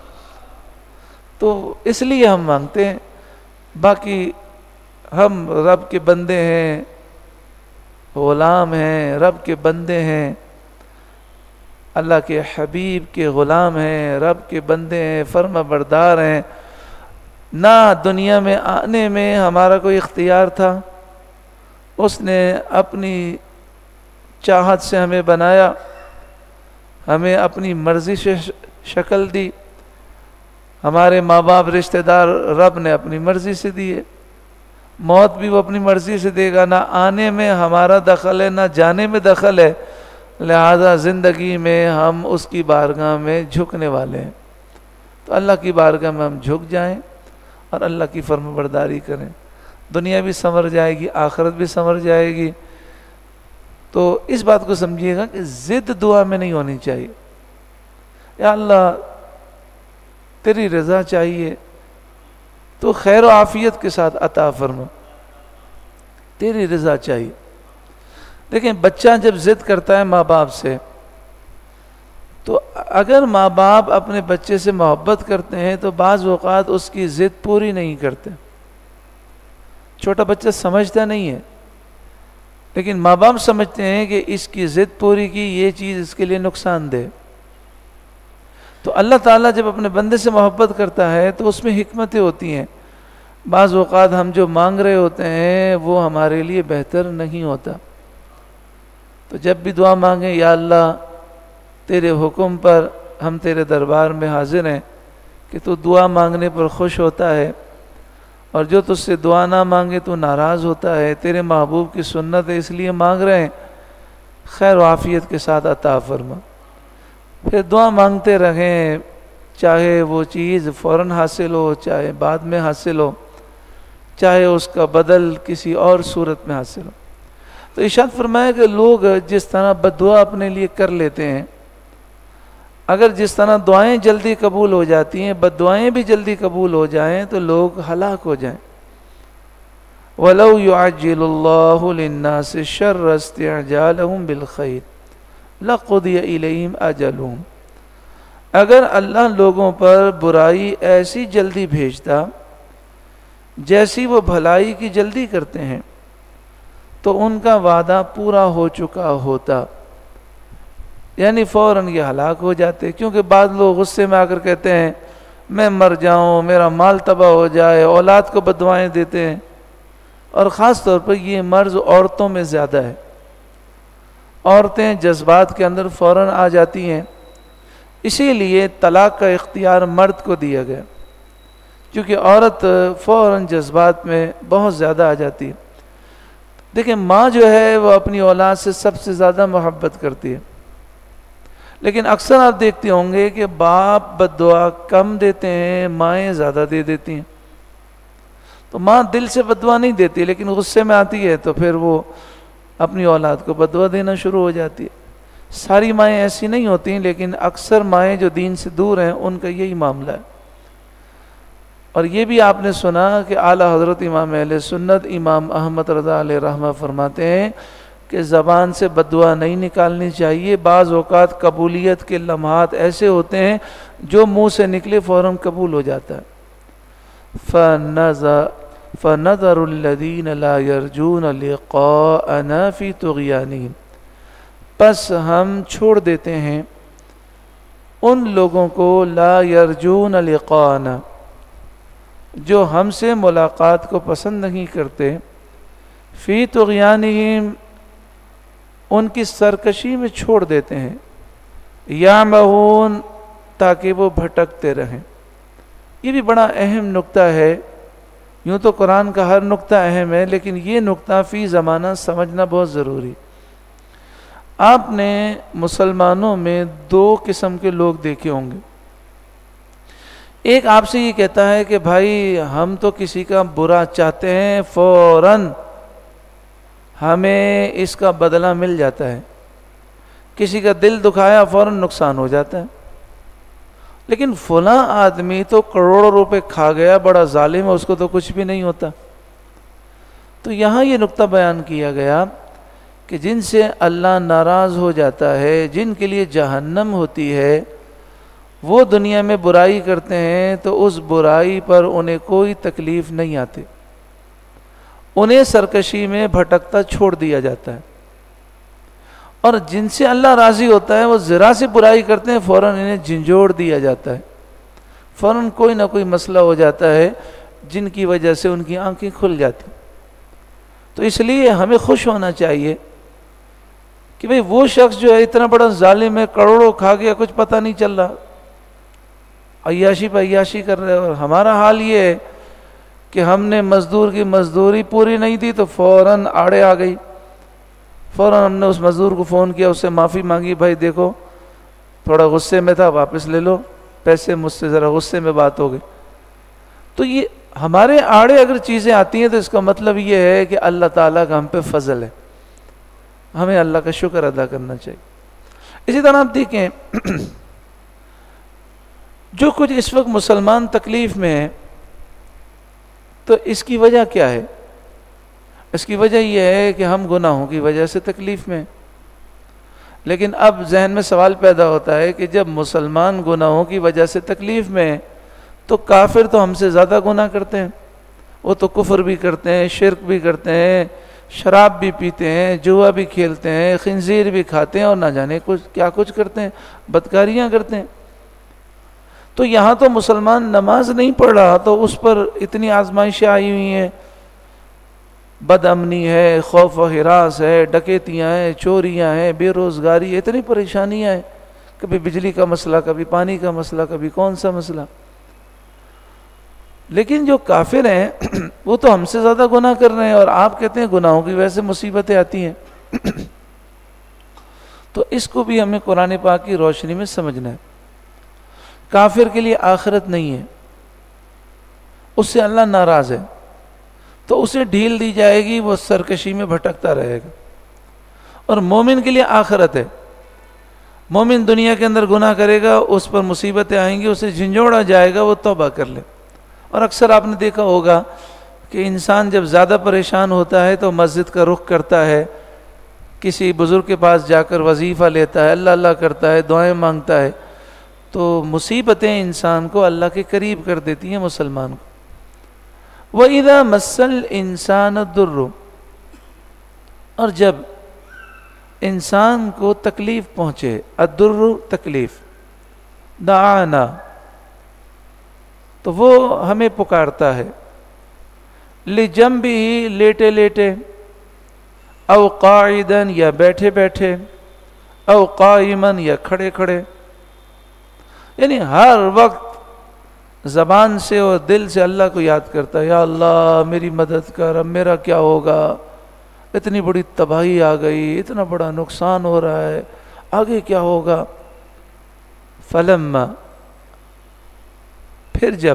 تو اس لیے ہم مانگتے ہیں. باقی ہم رب کے بندے ہیں، غلام ہیں، رب کے بندے ہیں، اللہ کے حبیب کے غلام ہیں، رب کے بندے ہیں، فرما بردار ہیں. نہ دنیا میں آنے میں ہمارا کوئی اختیار تھا، اس نے اپنی چاہت سے ہمیں بنایا، ہمیں اپنی مرضی سے شکل دی. ہمارے ماں باپ رشتہ دار رب نے اپنی مرضی سے دیے. موت بھی وہ اپنی مرضی سے دے گا. نہ آنے میں ہمارا دخل ہے نہ جانے میں دخل ہے. لہذا زندگی میں ہم اس کی بارگاہ میں جھکنے والے ہیں. تو اللہ کی بارگاہ میں ہم جھک جائیں اور اللہ کی فرما برداری کریں. دنیا بھی سنور جائے گی، آخرت بھی سنور جائے گی. تو اس بات کو سمجھیے گا کہ ضد دعا میں نہیں ہونی چاہیے. یا اللہ تیری رضا چاہیے تو خیر و عافیت کے ساتھ عطا فرما، تیری رضا چاہیے. دیکھیں بچہ جب ضد کرتا ہے ماں باپ سے، تو اگر ماں باپ اپنے بچے سے محبت کرتے ہیں تو بعض اوقات اس کی ضد پوری نہیں کرتے. چھوٹا بچہ سمجھتا نہیں ہے، لیکن ماں باپ سمجھتے ہیں کہ اس کی ضد پوری کی یہ چیز اس کے لیے نقصان دہ. تو اللہ تعالیٰ جب اپنے بندے سے محبت کرتا ہے تو اس میں حکمتیں ہوتی ہیں. بعض اوقات ہم جو مانگ رہے ہوتے ہیں وہ ہمارے لیے بہتر نہیں ہوتا. تو جب بھی دعا مانگیں یا اللہ تیرے حکم پر ہم تیرے دربار میں حاضر ہیں کہ تو دعا مانگنے پر خوش ہوتا ہے اور جو تجھ سے دعا نہ مانگے تو ناراض ہوتا ہے، تیرے محبوب کی سنت ہے اس لیے مانگ رہے ہیں، خیر و عافیت کے ساتھ عطا فرما۔ پھر دعا مانگتے رہیں، چاہے وہ چیز فوراً حاصل ہو، چاہے بعد میں حاصل ہو، چاہے اس کا بدل کسی اور صورت میں حاصل ہو۔ تو ارشاد فرمایا کہ لوگ جس طرح بد دعا اپنے لیے کر لیتے ہیں، اگر جس طرح دعائیں جلدی قبول ہو جاتی ہیں بد دعائیں بھی جلدی قبول ہو جائیں تو لوگ ہلاک ہو جائیں۔ وَلَوْ يُعَجِّلُ اللَّهُ لِلنَّاسِ الشَّرَّ اسْتِعْجَالَهُمْ بِالْخَيْرِ لَقُضِيَ إِلَيْهِمْ أَجَلُهُمْ، اگر اللہ لوگوں پر برائی ایسی جلدی بھیجتا جیسی وہ بھلائی کی جلدی کرتے ہیں تو ان کا وعدہ پورا ہو چکا ہوتا، یعنی فوراً یہ ہلاک ہو جاتے۔ کیونکہ بعض لوگ غصے میں آ کر کہتے ہیں میں مر جاؤں، میرا مال تباہ ہو جائے، اولاد کو بددعائیں دیتے ہیں، اور خاص طور پر یہ مرض عورتوں میں زیادہ ہے۔ عورتیں جذبات کے اندر فوراً آ جاتی ہیں، اسی لیے طلاق کا اختیار مرد کو دیا گیا، کیونکہ عورت فوراً جذبات میں بہت زیادہ آ جاتی ہے۔ دیکھیں ماں جو ہے وہ اپنی اولاد سے سب سے زیادہ محبت کرتی ہے، لیکن اکثر آپ دیکھتے ہوں گے کہ باپ بد دعا کم دیتے ہیں، مائیں زیادہ دے دیتی ہیں۔ تو ماں دل سے بد دعا نہیں دیتی، لیکن غصے میں آتی ہے تو پھر وہ اپنی اولاد کو بد دعا دینا شروع ہو جاتی ہے۔ ساری مائیں ایسی نہیں ہوتی، لیکن اکثر مائیں جو دین سے دور ہیں ان کا یہی معاملہ ہے۔ اور یہ بھی آپ نے سنا کہ اعلیٰ حضرت امام اہل سنت امام احمد رضا علیہ رحمہ فرماتے ہیں کہ زبان سے بد دعا نہیں نکالنی چاہیے، بعض اوقات قبولیت کے لمحات ایسے ہوتے ہیں جو منہ سے نکلے فوراً قبول ہو جاتا ہے۔ فَنَذَرُ الَّذِينَ لَا يَرْجُونَ لِقَاءَنَا فِي طُغْيَانِهِمْ، پس ہم چھوڑ دیتے ہیں ان لوگوں کو لا یرجون لقاءنا، جو ہم سے ملاقات کو پسند نہیں کرتے، فی طغیانہم، ان کی سرکشی میں چھوڑ دیتے ہیں، یعمہون، تاکہ وہ بھٹکتے رہیں۔ یہ بھی بڑا اہم نقطہ ہے، یوں تو قرآن کا ہر نقطہ اہم ہے، لیکن یہ نقطہ فی زمانہ سمجھنا بہت ضروری۔ آپ نے مسلمانوں میں دو قسم کے لوگ دیکھے ہوں گے۔ ایک آپ سے یہ کہتا ہے کہ بھائی ہم تو کسی کا برا چاہتے ہیں، فوراً ہمیں اس کا بدلہ مل جاتا ہے، کسی کا دل دکھایا فوراً نقصان ہو جاتا ہے، لیکن فلاں آدمی تو کروڑوں روپے کھا گیا، بڑا ظالم ہے، اس کو تو کچھ بھی نہیں ہوتا۔ تو یہاں یہ نقطہ بیان کیا گیا کہ جن سے اللہ ناراض ہو جاتا ہے، جن کے لیے جہنم ہوتی ہے، وہ دنیا میں برائی کرتے ہیں تو اس برائی پر انہیں کوئی تکلیف نہیں آتی، انہیں سرکشی میں بھٹکتا چھوڑ دیا جاتا ہے۔ اور جن سے اللہ راضی ہوتا ہے وہ ذرا سی برائی کرتے ہیں فوراً انہیں جھنجھوڑ دیا جاتا ہے، فوراً کوئی نہ کوئی مسئلہ ہو جاتا ہے جن کی وجہ سے ان کی آنکھیں کھل جاتی۔ تو اس لیے ہمیں خوش ہونا چاہیے کہ بھئی وہ شخص جو ہے اتنا بڑا ظالم ہے، کروڑوں کھا گیا، کچھ پتہ نہیں چل رہا، عیاشی پہ عیاشی کر رہے، اور ہمارا حال یہ ہے کہ ہم نے مزدور کی مزدوری پوری نہیں دی تو فوراً آڑے آ گئی، فوراً ہم نے اس مزدور کو فون کیا، اس سے معافی مانگی، بھائی دیکھو تھوڑا غصے میں تھا، واپس لے لو پیسے، مجھ سے ذرا غصے میں بات ہو گئی۔ تو یہ ہمارے آڑے اگر چیزیں آتی ہیں تو اس کا مطلب یہ ہے کہ اللہ تعالیٰ کا ہم پہ فضل ہے، ہمیں اللہ کا شکر ادا کرنا چاہیے۔ اسی طرح آپ دیکھیں جو کچھ اس وقت مسلمان تکلیف میں ہیں تو اس کی وجہ کیا ہے؟ اس کی وجہ یہ ہے کہ ہم گناہوں کی وجہ سے تکلیف میں ہیں۔ لیکن اب ذہن میں سوال پیدا ہوتا ہے کہ جب مسلمان گناہوں کی وجہ سے تکلیف میں ہیں تو کافر تو ہم سے زیادہ گناہ کرتے ہیں، وہ تو کفر بھی کرتے ہیں، شرک بھی کرتے ہیں، شراب بھی پیتے ہیں، جوا بھی کھیلتے ہیں، خنزیر بھی کھاتے ہیں، اور نہ جانے کیا کچھ کرتے ہیں، بدکاریاں کرتے ہیں۔ تو یہاں تو مسلمان نماز نہیں پڑھ رہا تو اس پر اتنی آزمائشیں آئی ہوئی ہیں، بد امنی ہے، خوف و ہراس ہے، ڈکیتیاں ہیں، چوریاں ہیں، بے روزگاری، اتنی پریشانیاں ہیں، کبھی بجلی کا مسئلہ، کبھی پانی کا مسئلہ، کبھی کون سا مسئلہ۔ لیکن جو کافر ہیں وہ تو ہم سے زیادہ گناہ کر رہے ہیں، اور آپ کہتے ہیں گناہوں کی وجہ سے مصیبتیں آتی ہیں۔ تو اس کو بھی ہمیں قرآن پاک کی روشنی میں سمجھنا ہے۔ کافر کے لیے آخرت نہیں ہے، اس سے اللہ ناراض ہے، تو اسے ڈھیل دی جائے گی، وہ سرکشی میں بھٹکتا رہے گا۔ اور مومن کے لیے آخرت ہے، مومن دنیا کے اندر گناہ کرے گا، اس پر مصیبتیں آئیں گی، اسے جھنجھوڑا جائے گا، وہ توبہ کر لے۔ اور اکثر آپ نے دیکھا ہوگا کہ انسان جب زیادہ پریشان ہوتا ہے تو مسجد کا رخ کرتا ہے، کسی بزرگ کے پاس جا کر وظیفہ لیتا ہے، اللہ اللہ کرتا ہے، دعائیں مانگتا ہے، تو مصیبتیں انسان کو اللہ کے قریب کر دیتی ہیں مسلمان کو۔ وَإِذَا مَسَّ الْإِنسَانَ الضُّرُّ، اور جب انسان کو تکلیف پہنچے، الضر تکلیف، دعانا، تو وہ ہمیں پکارتا ہے، لِجَنبِهِ لیٹے لیٹے، او قاعدن یا بیٹھے بیٹھے، او قائمن یا کھڑے کھڑے، یعنی ہر وقت زبان سے اور دل سے اللہ کو یاد کرتا ہے، یا اللہ میری مدد کر، اب میرا کیا ہوگا، اتنی بڑی تباہی آ گئی، اتنا بڑا نقصان ہو رہا ہے، آگے کیا ہوگا۔ فلما، پھر جب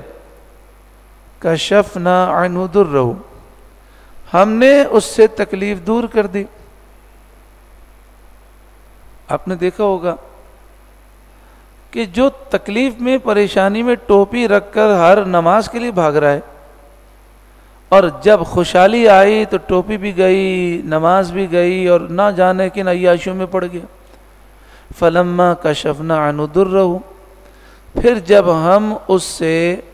کشفنا عنہ ضرہ، ہم نے اس سے تکلیف دور کر دی۔ آپ نے دیکھا ہوگا کہ جو تکلیف میں، پریشانی میں ٹوپی رکھ کر ہر نماز کے لیے بھاگ رہا ہے، اور جب خوشحالی آئی تو ٹوپی بھی گئی، نماز بھی گئی، اور نہ جانے کن عیاشیوں میں پڑ گیا۔ فلما کشفنا عنہ ضرہ، پھر جب ہم اس سے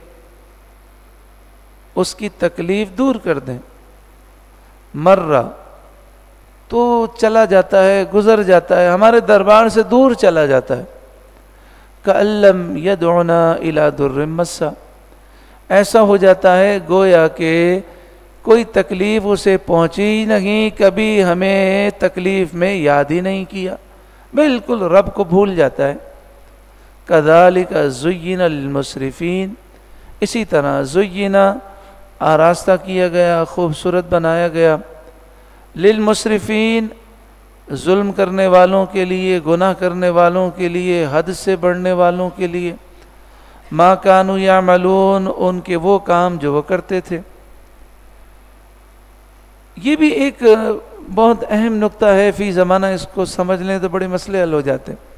اس کی تکلیف دور کر دیں، مرہ، تو چلا جاتا ہے، گزر جاتا ہے، ہمارے دربار سے دور چلا جاتا ہے۔ كَأَن لَّمْ يَدْعُنَا إِلَىٰ ضُرٍّ مَّسَّ، ایسا ہو جاتا ہے گویا کہ کوئی تکلیف اسے پہنچی ہی نہیں، کبھی ہمیں تکلیف میں یاد ہی نہیں کیا، بالکل رب کو بھول جاتا ہے۔ كَذَلِكَ زُيِّنَ لِلْمُسْرِفِينَ، اسی طرح زُيِّنَ، آراستہ کیا گیا، خوبصورت بنایا گیا، للمسرفین، ظلم کرنے والوں کے لیے، گناہ کرنے والوں کے لیے، حد سے بڑھنے والوں کے لیے، ما کانوا یعملون، ان کے وہ کام جو وہ کرتے تھے۔ یہ بھی ایک بہت اہم نقطہ ہے، فی زمانہ اس کو سمجھ لیں تو بڑے مسئلے حل ہو جاتے ہیں۔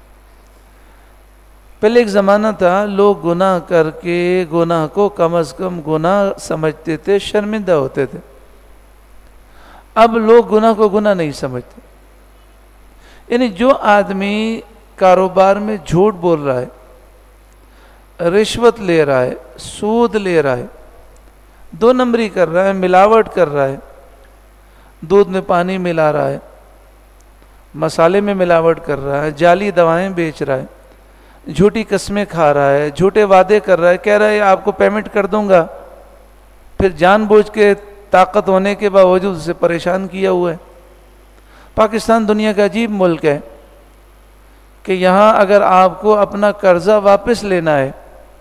پہلے ایک زمانہ تھا، لوگ گناہ کر کے گناہ کو کم از کم گناہ سمجھتے تھے، شرمندہ ہوتے تھے۔ اب لوگ گناہ کو گناہ نہیں سمجھتے، یعنی جو آدمی کاروبار میں جھوٹ بول رہا ہے، رشوت لے رہا ہے، سود لے رہا ہے، دو نمبری کر رہا ہے، ملاوٹ کر رہا ہے، دودھ میں پانی ملا رہا ہے، مسالے میں ملاوٹ کر رہا ہے، جعلی دوائیں بیچ رہا ہے، جھوٹی قسمیں کھا رہا ہے، جھوٹے وعدے کر رہا ہے، کہہ رہا ہے آپ کو پیمنٹ کر دوں گا، پھر جان بوجھ کے طاقت ہونے کے باوجود اسے پریشان کیا ہوا ہے۔ پاکستان دنیا کا عجیب ملک ہے کہ یہاں اگر آپ کو اپنا قرضہ واپس لینا ہے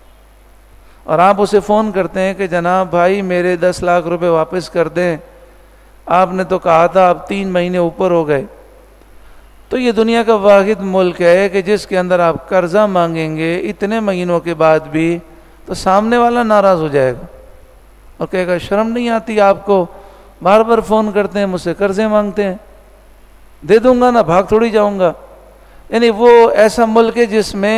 اور آپ اسے فون کرتے ہیں کہ جناب بھائی میرے 10 لاکھ روپے واپس کر دیں، آپ نے تو کہا تھا اب 3 مہینے اوپر ہو گئے، تو یہ دنیا کا واحد ملک ہے کہ جس کے اندر آپ قرضہ مانگیں گے اتنے مہینوں کے بعد بھی تو سامنے والا ناراض ہو جائے گا اور کہے گا شرم نہیں آتی آپ کو، بار بار فون کرتے ہیں، مجھ سے قرضے مانگتے ہیں، دے دوں گا نا، بھاگ تھوڑی جاؤں گا۔ یعنی وہ ایسا ملک ہے جس میں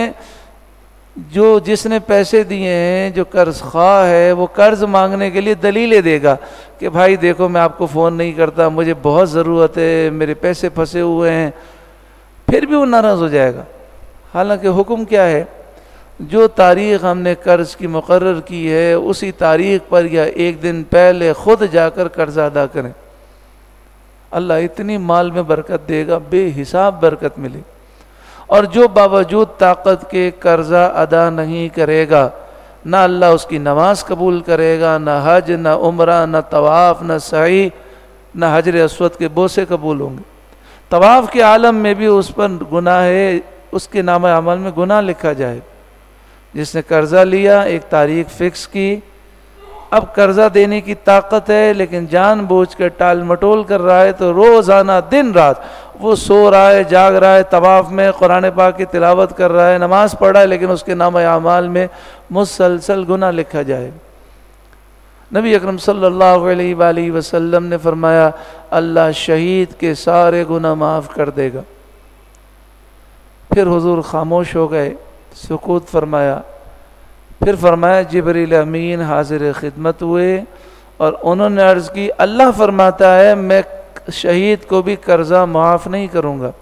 جس نے پیسے دیے ہیں، جو قرض خواہ ہے، وہ قرض مانگنے کے لیے دلیلیں دے گا کہ بھائی دیکھو میں آپ کو فون نہیں کرتا، مجھے بہت ضرورت ہے، میرے پیسے پھنسے ہوئے ہیں، پھر بھی وہ ناراض ہو جائے گا۔ حالانکہ حکم کیا ہے؟ جو تاریخ ہم نے قرض کی مقرر کی ہے اسی تاریخ پر یا ایک دن پہلے خود جا کر قرض ادا کریں، اللہ اتنی مال میں برکت دے گا، بے حساب برکت ملے۔ اور جو باوجود طاقت کے قرضہ ادا نہیں کرے گا، نہ اللہ اس کی نماز قبول کرے گا، نہ حج، نہ عمرہ، نہ طواف، نہ سعی، نہ حجر اسود کے بوسے قبول ہوں گے۔ طواف کے عالم میں بھی اس پر گناہ ہے، اس کے نامہ عمل میں گناہ لکھا جائے۔ جس نے قرضہ لیا، ایک تاریخ فکس کی اب قرضہ دینے کی طاقت ہے لیکن جان بوجھ کر ٹال مٹول کر رہا ہے، تو روزانہ دن رات وہ سو رہا ہے، جاگ رہا ہے، طواف میں قرآن پاک کی تلاوت کر رہا ہے، نماز پڑھ رہا ہے، لیکن اس کے نامہ اعمال میں مسلسل گناہ لکھا جائے۔ نبی اکرم صلی اللہ علیہ وآلہ وسلم نے فرمایا اللہ شہید کے سارے گناہ معاف کر دے گا۔ پھر حضور خاموش ہو گئے، سکوت فرمایا، پھر فرمایا جبریل امین حاضر خدمت ہوئے اور انہوں نے عرض کی اللہ فرماتا ہے میں شہید کو بھی قرضہ معاف نہیں کروں گا۔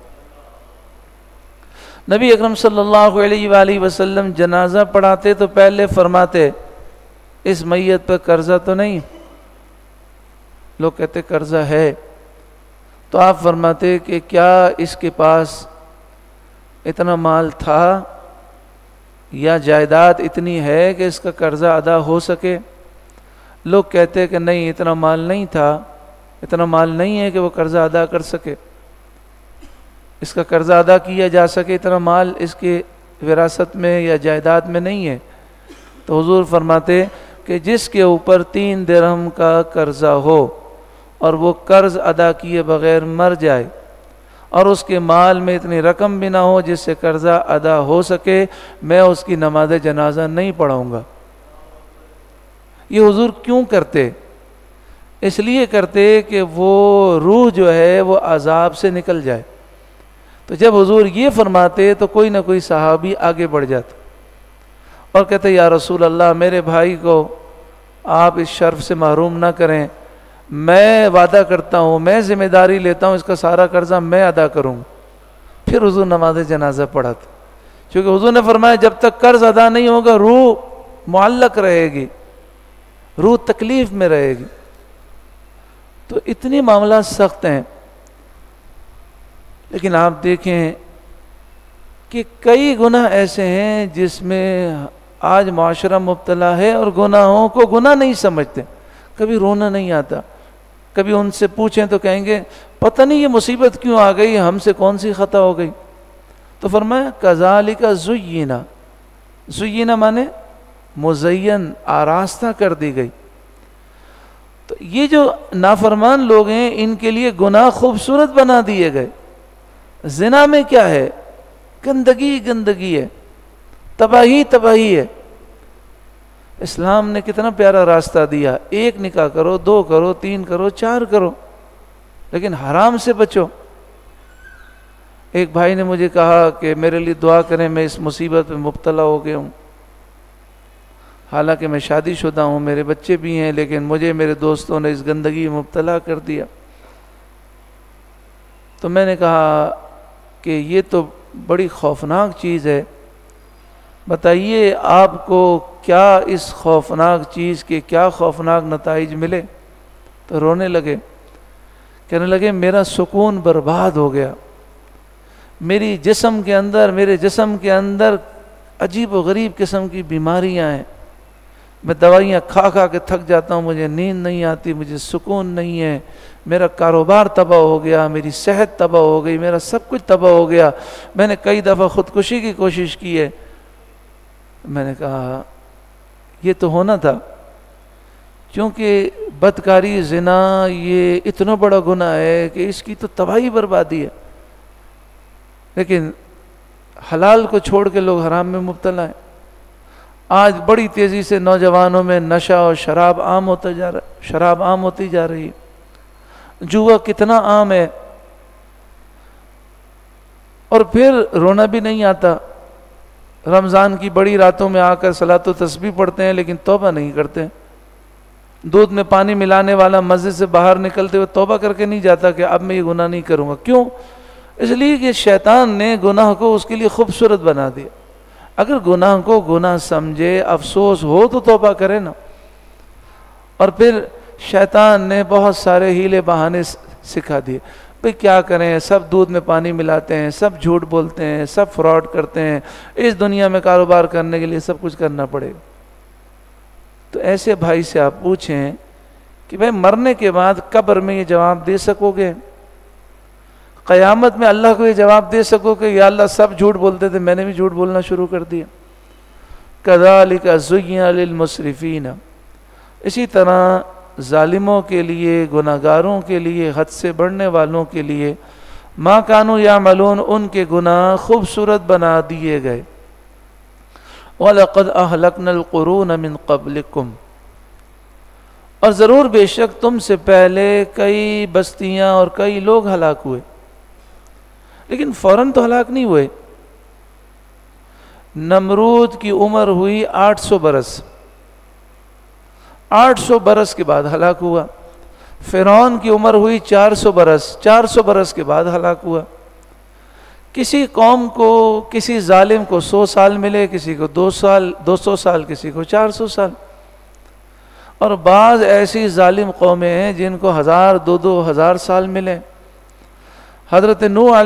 نبی اکرم صلی اللہ علیہ وآلہ وسلم جنازہ پڑھاتے تو پہلے فرماتے اس میت پر قرضہ تو نہیں؟ لوگ کہتے قرضہ ہے، تو آپ فرماتے کہ کیا اس کے پاس اتنا مال تھا یا جائیداد اتنی ہے کہ اس کا قرضہ ادا ہو سکے؟ لوگ کہتے کہ نہیں اتنا مال نہیں تھا، اتنا مال نہیں ہے کہ وہ قرضہ ادا کر سکے، اس کا قرضہ ادا کیا جا سکے، اتنا مال اس کے وراثت میں یا جائیداد میں نہیں ہے۔ تو حضور فرماتے کہ جس کے اوپر 3 درہم کا قرضہ ہو اور وہ قرض ادا کیے بغیر مر جائے اور اس کے مال میں اتنی رقم بھی نہ ہو جس سے قرضہ ادا ہو سکے، میں اس کی نماز جنازہ نہیں پڑھاؤں گا۔ یہ حضور کیوں کرتے؟ اس لیے کرتے کہ وہ روح جو ہے وہ عذاب سے نکل جائے۔ تو جب حضور یہ فرماتے تو کوئی نہ کوئی صحابی آگے بڑھ جاتا اور کہتے یا رسول اللہ میرے بھائی کو آپ اس شرف سے محروم نہ کریں، میں وعدہ کرتا ہوں، میں ذمہ داری لیتا ہوں، اس کا سارا قرضہ میں ادا کروں۔ پھر حضور نماز جنازہ پڑھاتے، کیونکہ حضور نے فرمایا جب تک قرض ادا نہیں ہوگا روح معلق رہے گی، روح تکلیف میں رہے گی۔ تو اتنی معاملات سخت ہیں، لیکن آپ دیکھیں کہ کئی گناہ ایسے ہیں جس میں آج معاشرہ مبتلا ہے اور گناہوں کو گناہ نہیں سمجھتے۔ کبھی رونا نہیں آتا، کبھی ان سے پوچھیں تو کہیں گے پتہ نہیں یہ مصیبت کیوں آ گئی، ہم سے کون سی خطا ہو گئی۔ تو فرمایا کذالک زینا، زینا مانے مزین، آراستہ کر دی گئی۔ تو یہ جو نافرمان لوگ ہیں ان کے لیے گناہ خوبصورت بنا دیے گئے۔ زنا میں کیا ہے؟ گندگی گندگی ہے، تباہی تباہی ہے۔ اسلام نے کتنا پیارا راستہ دیا، 1 نکاح کرو، 2 کرو، 3 کرو، 4 کرو، لیکن حرام سے بچو۔ ایک بھائی نے مجھے کہا کہ میرے لیے دعا کریں، میں اس مصیبت میں مبتلا ہو گیا ہوں، حالانکہ میں شادی شدہ ہوں، میرے بچے بھی ہیں، لیکن مجھے میرے دوستوں نے اس گندگی میں مبتلا کر دیا۔ تو میں نے کہا کہ یہ تو بڑی خوفناک چیز ہے، بتائیے آپ کو کیا اس خوفناک چیز کے کیا خوفناک نتائج ملے؟ تو رونے لگے، کہنے لگے میرا سکون برباد ہو گیا، میرے جسم کے اندر عجیب و غریب قسم کی بیماریاں ہیں، میں دوائیاں کھا کھا کے تھک جاتا ہوں، مجھے نیند نہیں آتی، مجھے سکون نہیں ہے، میرا کاروبار تباہ ہو گیا، میری صحت تباہ ہو گئی، میرا سب کچھ تباہ ہو گیا، میں نے کئی دفعہ خودکشی کی کوشش کی ہے۔ میں نے کہا یہ تو ہونا تھا، کیونکہ بدکاری زنا یہ اتنا بڑا گناہ ہے کہ اس کی تو تباہی بربادی ہے، لیکن حلال کو چھوڑ کے لوگ حرام میں مبتلا ہیں۔ آج بڑی تیزی سے نوجوانوں میں نشہ اور شراب عام ہوتی جا رہی ہے، جوا کتنا عام ہے، اور پھر رونا بھی نہیں آتا۔ رمضان کی بڑی راتوں میں آ کر صلاۃ و تسبیح پڑھتے ہیں لیکن توبہ نہیں کرتے۔ دودھ میں پانی ملانے والا مسجد سے باہر نکلتے ہوئے توبہ کر کے نہیں جاتا کہ اب میں یہ گناہ نہیں کروں گا۔ کیوں؟ اس لیے کہ شیطان نے گناہ کو اس کے لیے خوبصورت بنا دیا۔ اگر گناہ کو گناہ سمجھے، افسوس ہو تو توبہ کرے نا۔ اور پھر شیطان نے بہت سارے ہیلے بہانے سکھا دیے، بھئی کیا کریں، سب دودھ میں پانی ملاتے ہیں، سب جھوٹ بولتے ہیں، سب فراڈ کرتے ہیں، اس دنیا میں کاروبار کرنے کے لیے سب کچھ کرنا پڑے گا۔ تو ایسے بھائی سے آپ پوچھیں کہ بھئی مرنے کے بعد قبر میں یہ جواب دے سکو گے؟ قیامت میں اللہ کو یہ جواب دے سکو کہ یا اللہ سب جھوٹ بولتے تھے، میں نے بھی جھوٹ بولنا شروع کر دیا۔ کذالک زین للمسرفین، اسی طرح ظالموں کے لیے، گناہگاروں کے لیے، حد سے بڑھنے والوں کے لیے ما کانوا یعملون، ان کے گناہ خوبصورت بنا دیے گئے۔ وَلَقَدْ أَهْلَكْنَا الْقُرُونَ مِنْ قَبْلِكُمْ، اور ضرور بے شک تم سے پہلے کئی بستیاں اور کئی لوگ ہلاک ہوئے، لیکن فوراً تو ہلاک نہیں ہوئے۔ نمرود کی عمر ہوئی 800 برس، 800 برس کے بعد ہلاک ہوا۔ فرعون کی عمر ہوئی 400 برس، 400 برس کے بعد ہلاک ہوا۔ کسی قوم کو، کسی ظالم کو 100 سال ملے، کسی کو 200 سال، کسی کو 400 سال، اور بعض ایسی ظالم قومیں ہیں جن کو 1000 2000 سال ملے۔ حضرت نوح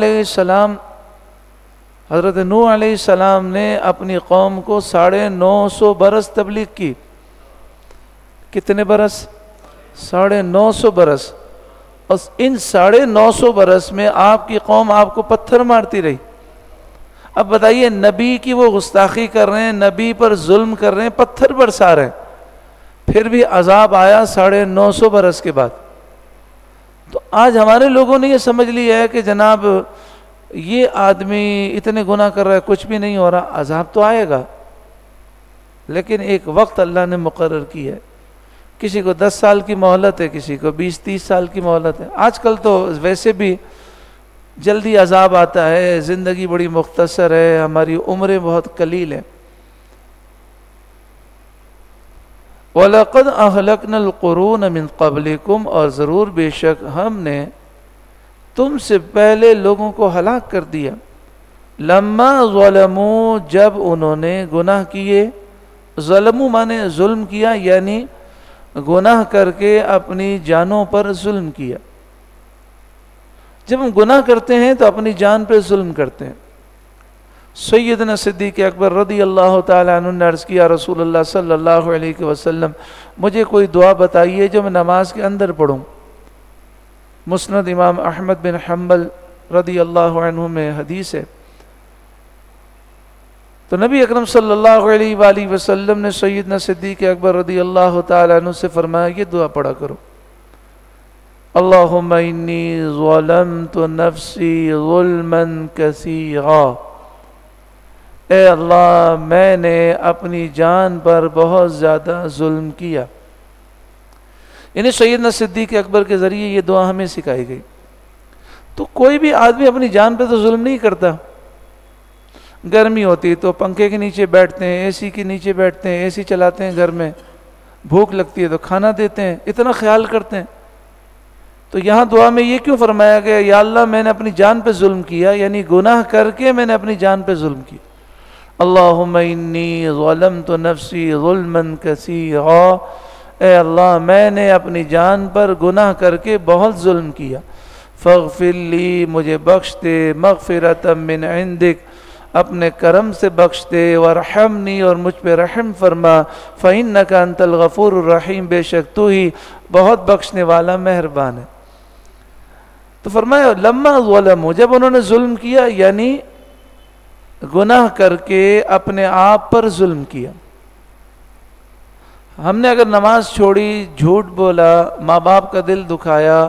علیہ السلام نے اپنی قوم کو 950 برس تبلیغ کی۔ کتنے برس؟ 950 برس۔ اور ان 950 برس میں آپ کی قوم آپ کو پتھر مارتی رہی۔ اب بتائیے، نبی کی وہ گستاخی کر رہے ہیں، نبی پر ظلم کر رہے ہیں، پتھر برسا رہے ہیں، پھر بھی عذاب آیا 950 برس کے بعد۔ تو آج ہمارے لوگوں نے یہ سمجھ لیا ہے کہ جناب یہ آدمی اتنے گناہ کر رہا ہے، کچھ بھی نہیں ہو رہا، عذاب تو آئے گا، لیکن ایک وقت اللہ نے مقرر کی ہے۔ کسی کو 10 سال کی مہلت ہے، کسی کو 20-30 سال کی مہلت ہے۔ آج کل تو ویسے بھی جلدی عذاب آتا ہے، زندگی بڑی مختصر ہے، ہماری عمریں بہت قلیل ہیں۔ وَلَقَدْ أَهْلَكْنَا الْقُرُونَ مِنْ قَبْلِكُمْ، اور ضرور بے شک ہم نے تم سے پہلے لوگوں کو ہلاک کر دیا۔ لَمَّا ظَلَمُوا، جب انہوں نے گناہ کیے۔ ظلموا مانے ظلم کیا، یعنی گناہ کر کے اپنی جانوں پر ظلم کیا۔ جب ہم گناہ کرتے ہیں تو اپنی جان پہ ظلم کرتے ہیں۔ سیدنا صدیق اکبر رضی اللہ تعالیٰ عنہ نے عرض کیا، رسول اللہ صلی اللہ علیہ وسلم مجھے کوئی دعا بتائیے جو میں نماز کے اندر پڑھوں۔ مسند امام احمد بن حنبل رضی اللہ عنہ میں حدیث ہے۔ تو نبی اکرم صلی اللہ علیہ وآلہ وسلم نے سیدنا صدیق اکبر رضی اللہ تعالیٰ عنہ سے فرمایا یہ دعا پڑھا کرو، اللہم انی ظلمت نفسی ظلما کثیرا، اے اللہ میں نے اپنی جان پر بہت زیادہ ظلم کیا۔ یعنی سیدنا صدیق اکبر کے ذریعے یہ دعا ہمیں سکھائی گئی۔ تو کوئی بھی آدمی اپنی جان پہ تو ظلم نہیں کرتا۔ گرمی ہوتی تو پنکھے کے نیچے بیٹھتے ہیں، اے سی کے نیچے بیٹھتے ہیں، اے سی چلاتے ہیں گھر میں، بھوک لگتی ہے تو کھانا دیتے ہیں، اتنا خیال کرتے ہیں۔ تو یہاں دعا میں یہ کیوں فرمایا گیا، یا اللہ میں نے اپنی جان پہ ظلم کیا، یعنی گناہ کر کے میں نے اپنی جان پہ ظلم کیا۔ اللہم انی ظلمت نفسی ظلما کثیرا، اے اللہ میں نے اپنی جان پر گناہ کر کے بہت ظلم کیا۔ فاغفر لی، مجھے بخش دے، مغفرۃ من عندک، اپنے کرم سے بخش دے، وارحمنی، اور مجھ پہ رحم فرما، فإنک انت الغفور الرحیم، بے شک تو ہی بہت بخشنے والا مہربان ہے۔ تو فرمایا لما ظلموا، جب انہوں نے ظلم کیا، یعنی گناہ کر کے اپنے آپ پر ظلم کیا۔ ہم نے اگر نماز چھوڑی، جھوٹ بولا، ماں باپ کا دل دکھایا،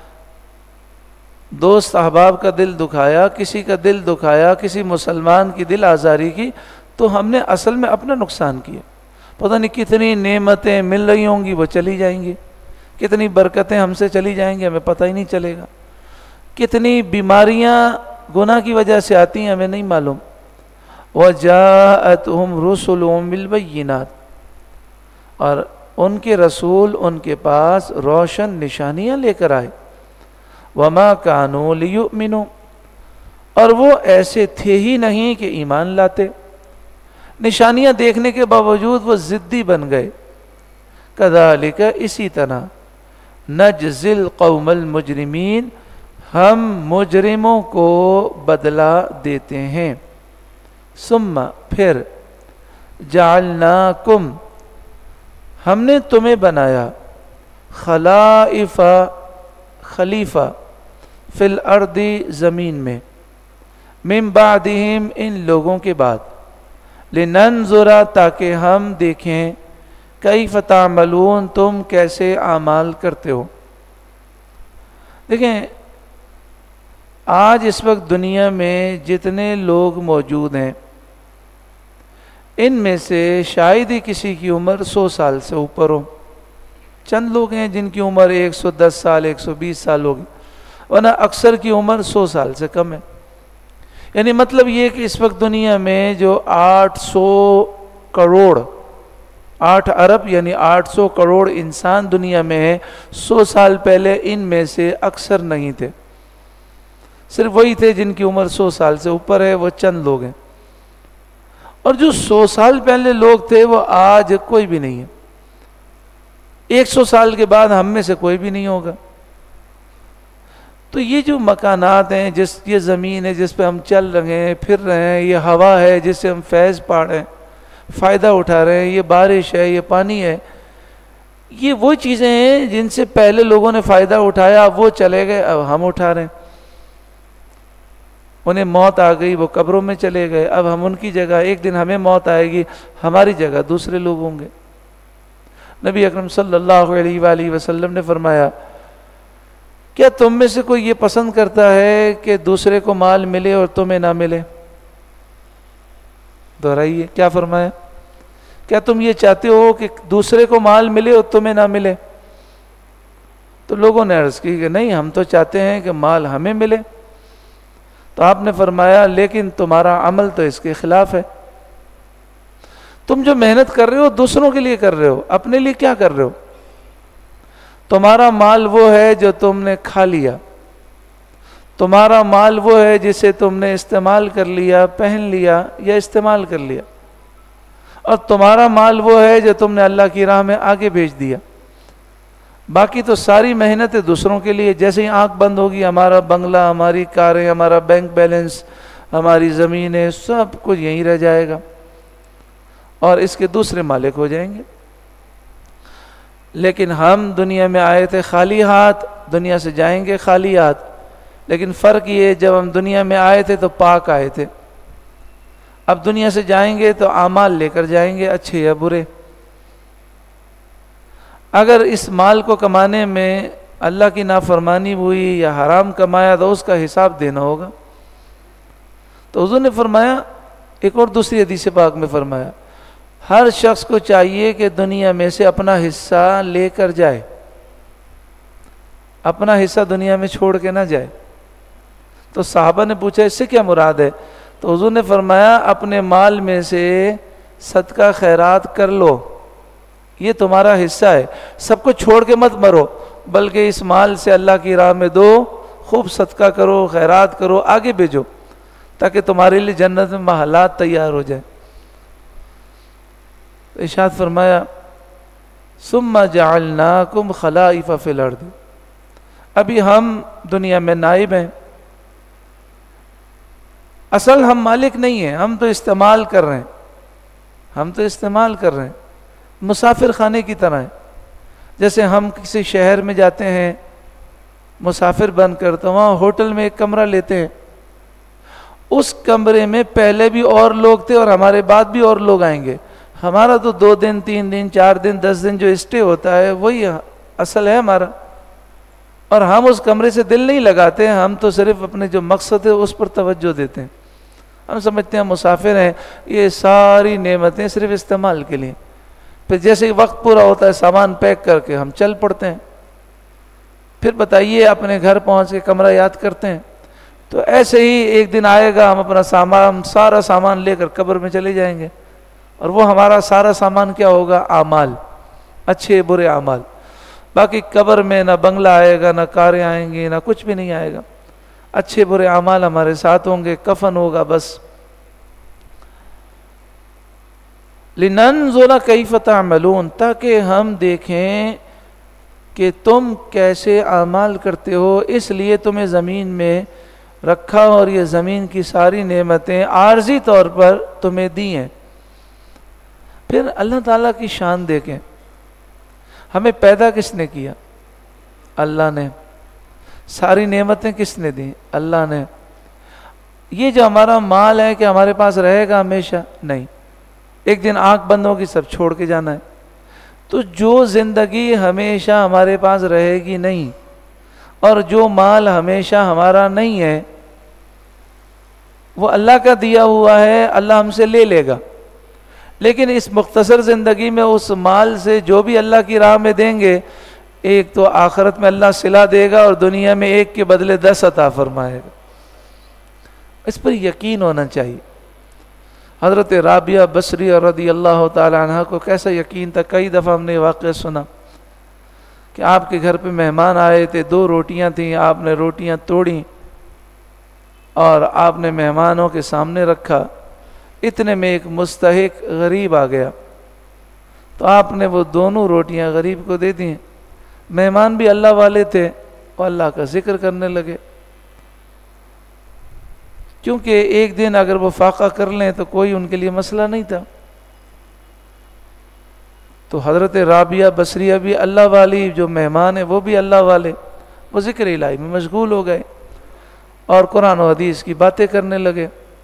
دوست احباب کا دل دکھایا، کسی کا دل دکھایا، کسی مسلمان کی دل آزاری کی، تو ہم نے اصل میں اپنا نقصان کیا۔ پتہ نہیں کتنی نعمتیں مل رہی ہوں گی وہ چلی جائیں گی، کتنی برکتیں ہم سے چلی جائیں گی ہمیں پتہ ہی نہیں چلے گا، کتنی بیماریاں گناہ کی وجہ سے آتی ہیں ہمیں نہیں معلوم۔ وَجَاءَتْهُمْ رُسُلُهُمْ بِالْبَيِّنَاتِ، اور ان کے رسول ان کے پاس روشن نشانیاں لے کر آئے۔ وَمَا كَانُوا لِيُؤْمِنُوا، اور وہ ایسے تھے ہی نہیں کہ ایمان لاتے، نشانیاں دیکھنے کے باوجود وہ ضدی بن گئے۔ كَذَلِكَ، اسی طرح، نَجْزِي الْقَوْمَ الْمُجْرِمِينَ، ہم مجرموں کو بدلہ دیتے ہیں۔ ثم، پھر، جعلناکم، ہم نے تمہیں بنایا، خلائف، خلیفہ، فی الارض، زمین میں، من بعدہم، ان لوگوں کے بعد، لننظر، تاکہ ہم دیکھیں، کیف تعملون، تم کیسے اعمال کرتے ہو۔ دیکھیں آج اس وقت دنیا میں جتنے لوگ موجود ہیں ان میں سے شاید ہی کسی کی عمر 100 سال سے اوپر ہو۔ چند لوگ ہیں جن کی عمر 110 سال 120 سال ہوگی، ورنہ اکثر کی عمر 100 سال سے کم ہے۔ یعنی مطلب یہ کہ اس وقت دنیا میں جو 800 کروڑ 8 ارب یعنی 800 کروڑ انسان دنیا میں ہیں، 100 سال پہلے ان میں سے اکثر نہیں تھے، صرف وہی تھے جن کی عمر 100 سال سے اوپر ہے، وہ چند لوگ ہیں۔ اور جو 100 سال پہلے لوگ تھے وہ آج کوئی بھی نہیں ہے، 100 سال کے بعد ہم میں سے کوئی بھی نہیں ہوگا۔ تو یہ جو مکانات ہیں، یہ زمین ہے جس پہ ہم چل رہے ہیں پھر رہے ہیں، یہ ہوا ہے جس سے ہم فیض پا رہے ہیں، فائدہ اٹھا رہے ہیں، یہ بارش ہے، یہ پانی ہے، یہ وہ چیزیں ہیں جن سے پہلے لوگوں نے فائدہ اٹھایا، اب وہ چلے گئے، اب ہم اٹھا رہے ہیں۔ انہیں موت آ گئی، وہ قبروں میں چلے گئے، اب ہم ان کی جگہ، ایک دن ہمیں موت آئے گی، ہماری جگہ دوسرے لوگ ہوں گے۔ نبی اکرم صلی اللہ علیہ وآلہ وسلم نے فرمایا، کیا تم میں سے کوئی یہ پسند کرتا ہے کہ دوسرے کو مال ملے اور تمہیں نہ ملے؟ دہرائیے، کیا فرمایا؟ کیا تم یہ چاہتے ہو کہ دوسرے کو مال ملے اور تمہیں نہ ملے؟ تو لوگوں نے عرض کی کہ نہیں، ہم تو چاہتے ہیں کہ مال ہمیں ملے۔ تو آپ نے فرمایا لیکن تمہارا عمل تو اس کے خلاف ہے، تم جو محنت کر رہے ہو دوسروں کے لیے کر رہے ہو، اپنے لیے کیا کر رہے ہو؟ تمہارا مال وہ ہے جو تم نے کھا لیا، تمہارا مال وہ ہے جسے تم نے استعمال کر لیا، پہن لیا یا استعمال کر لیا، اور تمہارا مال وہ ہے جو تم نے اللہ کی راہ میں آگے بھیج دیا۔ باقی تو ساری محنت ہے دوسروں کے لیے۔ جیسے ہی آنکھ بند ہوگی ہمارا بنگلہ، ہماری کاریں، ہمارا بینک بیلنس، ہماری زمینیں، سب کچھ یہیں رہ جائے گا اور اس کے دوسرے مالک ہو جائیں گے۔ لیکن ہم دنیا میں آئے تھے خالی ہاتھ، دنیا سے جائیں گے خالی ہاتھ، لیکن فرق یہ جب ہم دنیا میں آئے تھے تو پاک آئے تھے، اب دنیا سے جائیں گے تو اعمال لے کر جائیں گے، اچھے یا برے۔ اگر اس مال کو کمانے میں اللہ کی نافرمانی ہوئی یا حرام کمایا تو اس کا حساب دینا ہوگا۔ تو حضور نے فرمایا، ایک اور دوسری حدیث پاک میں فرمایا، ہر شخص کو چاہیے کہ دنیا میں سے اپنا حصہ لے کر جائے، اپنا حصہ دنیا میں چھوڑ کے نہ جائے۔ تو صحابہ نے پوچھا اس سے کیا مراد ہے؟ تو حضور نے فرمایا اپنے مال میں سے صدقہ خیرات کر لو، یہ تمہارا حصہ ہے، سب کو چھوڑ کے مت مرو، بلکہ اس مال سے اللہ کی راہ میں دو، خوب صدقہ کرو، خیرات کرو، آگے بھیجو، تاکہ تمہارے لیے جنت میں محلات تیار ہو جائے۔ ارشاد فرمایا ثم جعلناکم خلائف فی الارض، ابھی ہم دنیا میں نائب ہیں، اصل ہم مالک نہیں ہیں، ہم تو استعمال کر رہے ہیں، ہم تو استعمال کر رہے ہیں، مسافر خانے کی طرح ہے۔ جیسے ہم کسی شہر میں جاتے ہیں مسافر بن کر، تو وہاں ہوٹل میں ایک کمرہ لیتے ہیں، اس کمرے میں پہلے بھی اور لوگ تھے اور ہمارے بعد بھی اور لوگ آئیں گے، ہمارا تو 2 دن 3 دن 4 دن 10 دن جو اسٹے ہوتا ہے وہی اصل ہے ہمارا، اور ہم اس کمرے سے دل نہیں لگاتے، ہم تو صرف اپنے جو مقصد ہے اس پر توجہ دیتے ہیں۔ ہم سمجھتے ہیں مسافر ہیں، یہ ساری نعمتیں صرف استعمال کے لیے، پھر جیسے ہی وقت پورا ہوتا ہے سامان پیک کر کے ہم چل پڑتے ہیں، پھر بتائیے اپنے گھر پہنچ کے کمرہ یاد کرتے ہیں۔ تو ایسے ہی ایک دن آئے گا ہم اپنا سامان، سارا سامان لے کر قبر میں چلے جائیں گے، اور وہ ہمارا سارا سامان کیا ہوگا؟ اعمال، اچھے برے اعمال۔ باقی قبر میں نہ بنگلہ آئے گا، نہ کاریں آئیں گی، نہ کچھ بھی نہیں آئے گا، اچھے برے اعمال ہمارے ساتھ ہوں گے، کفن ہوگا بس۔ لِنَنْظُرَ كَيْفَ تَعْمَلُونَ، تاکہ ہم دیکھیں کہ تم کیسے اعمال کرتے ہو، اس لیے تمہیں زمین میں رکھا اور یہ زمین کی ساری نعمتیں عارضی طور پر تمہیں دی ہیں۔ پھر اللہ تعالیٰ کی شان دیکھیں، ہمیں پیدا کس نے کیا؟ اللہ نے۔ ساری نعمتیں کس نے دی؟ اللہ نے۔ یہ جو ہمارا مال ہے کہ ہمارے پاس رہے گا ہمیشہ؟ نہیں، ایک دن آنکھ بند ہوگی سب چھوڑ کے جانا ہے۔ تو جو زندگی ہمیشہ ہمارے پاس رہے گی نہیں، اور جو مال ہمیشہ ہمارا نہیں ہے، وہ اللہ کا دیا ہوا ہے، اللہ ہم سے لے لے گا. لیکن اس مختصر زندگی میں اس مال سے جو بھی اللہ کی راہ میں دیں گے، ایک تو آخرت میں اللہ صلہ دے گا اور دنیا میں ایک کے بدلے 10 عطا فرمائے گا. اس پر یقین ہونا چاہیے. حضرت رابعہ بصری رضی اللہ تعالی عنہ کو کیسا یقین تھا. کئی دفعہ ہم نے یہ واقعہ سنا کہ آپ کے گھر پہ مہمان آئے تھے، 2 روٹیاں تھیں، آپ نے روٹیاں توڑیں اور آپ نے مہمانوں کے سامنے رکھا. اتنے میں ایک مستحق غریب آ گیا تو آپ نے وہ دونوں روٹیاں غریب کو دے دیں. مہمان بھی اللہ والے تھے اور اللہ کا ذکر کرنے لگے، کیونکہ ایک دن اگر وہ فاقہ کر لیں تو کوئی ان کے لیے مسئلہ نہیں تھا. تو حضرت رابعہ بصریہ بھی اللہ والی، جو مہمان ہیں وہ بھی اللہ والے، وہ ذکر الہی میں مشغول ہو گئے اور قرآن و حدیث کی باتیں کرنے لگے.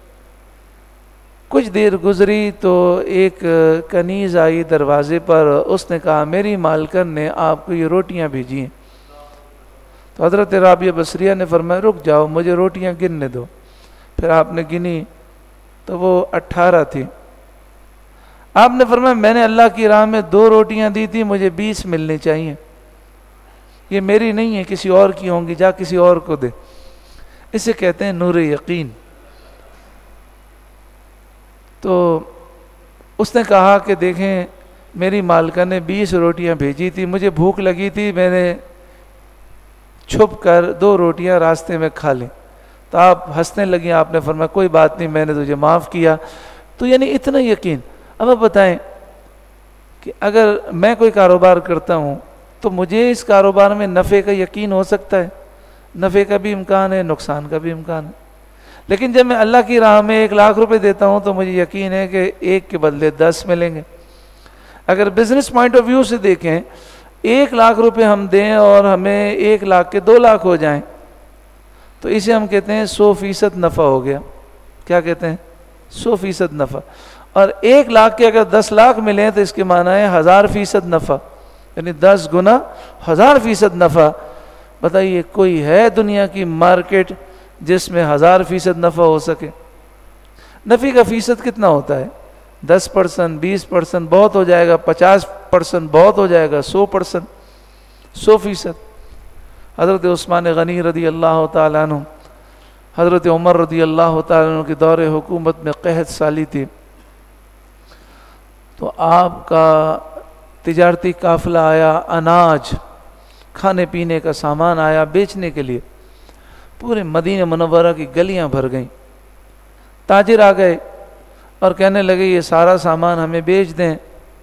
کچھ دیر گزری تو ایک کنیز آئی دروازے پر، اس نے کہا میری مالکن نے آپ کو یہ روٹیاں بھیجی ہیں. تو حضرت رابعہ بصریہ نے فرمایا رک جاؤ، مجھے روٹیاں گننے دو. پھر آپ نے گنی تو وہ 18 تھی. آپ نے فرمایا میں نے اللہ کی راہ میں 2 روٹیاں دی تھی، مجھے 20 ملنی چاہیے، یہ میری نہیں ہے، کسی اور کی ہوں گی، جا کسی اور کو دے. اسے کہتے ہیں نور یقین. تو اس نے کہا کہ دیکھیں میری مالکہ نے 20 روٹیاں بھیجی تھی، مجھے بھوک لگی تھی، میں نے چھپ کر 2 روٹیاں راستے میں کھا لیں. تو آپ ہنسنے لگیں. آپ نے فرمایا کوئی بات نہیں، میں نے تجھے معاف کیا. تو یعنی اتنا یقین. اب آپ بتائیں کہ اگر میں کوئی کاروبار کرتا ہوں تو مجھے اس کاروبار میں نفع کا یقین ہو سکتا ہے، نفع کا بھی امکان ہے، نقصان کا بھی امکان ہے. لیکن جب میں اللہ کی راہ میں 1 لاکھ روپے دیتا ہوں تو مجھے یقین ہے کہ 1 کے بدلے 10 ملیں گے. اگر بزنس پوائنٹ آف ویو سے دیکھیں، 1 لاکھ روپے ہم دیں اور ہمیں 1 لاکھ کے 2 لاکھ ہو جائیں تو اسے ہم کہتے ہیں 100% نفع ہو گیا. کیا کہتے ہیں؟ 100% نفع. اور 1 لاکھ کے اگر 10 لاکھ ملیں تو اس کے معنی ہے 1000% نفع، یعنی 10 گنا 1000% نفع. بتائیے کوئی ہے دنیا کی مارکیٹ جس میں 1000% نفع ہو سکے؟ نفع کا فیصد کتنا ہوتا ہے؟ 10%، 20% بہت ہو جائے گا، 50% بہت ہو جائے گا، 100%، 100%. حضرت عثمان غنی رضی اللہ تعالیٰ عنہ، حضرت عمر رضی اللہ تعالیٰ عنہ کی دور حکومت میں قحط سالی تھی. تو آپ کا تجارتی قافلہ آیا، اناج، کھانے پینے کا سامان آیا بیچنے کے لیے. پورے مدینہ منورہ کی گلیاں بھر گئیں. تاجر آ گئے اور کہنے لگے یہ سارا سامان ہمیں بیچ دیں،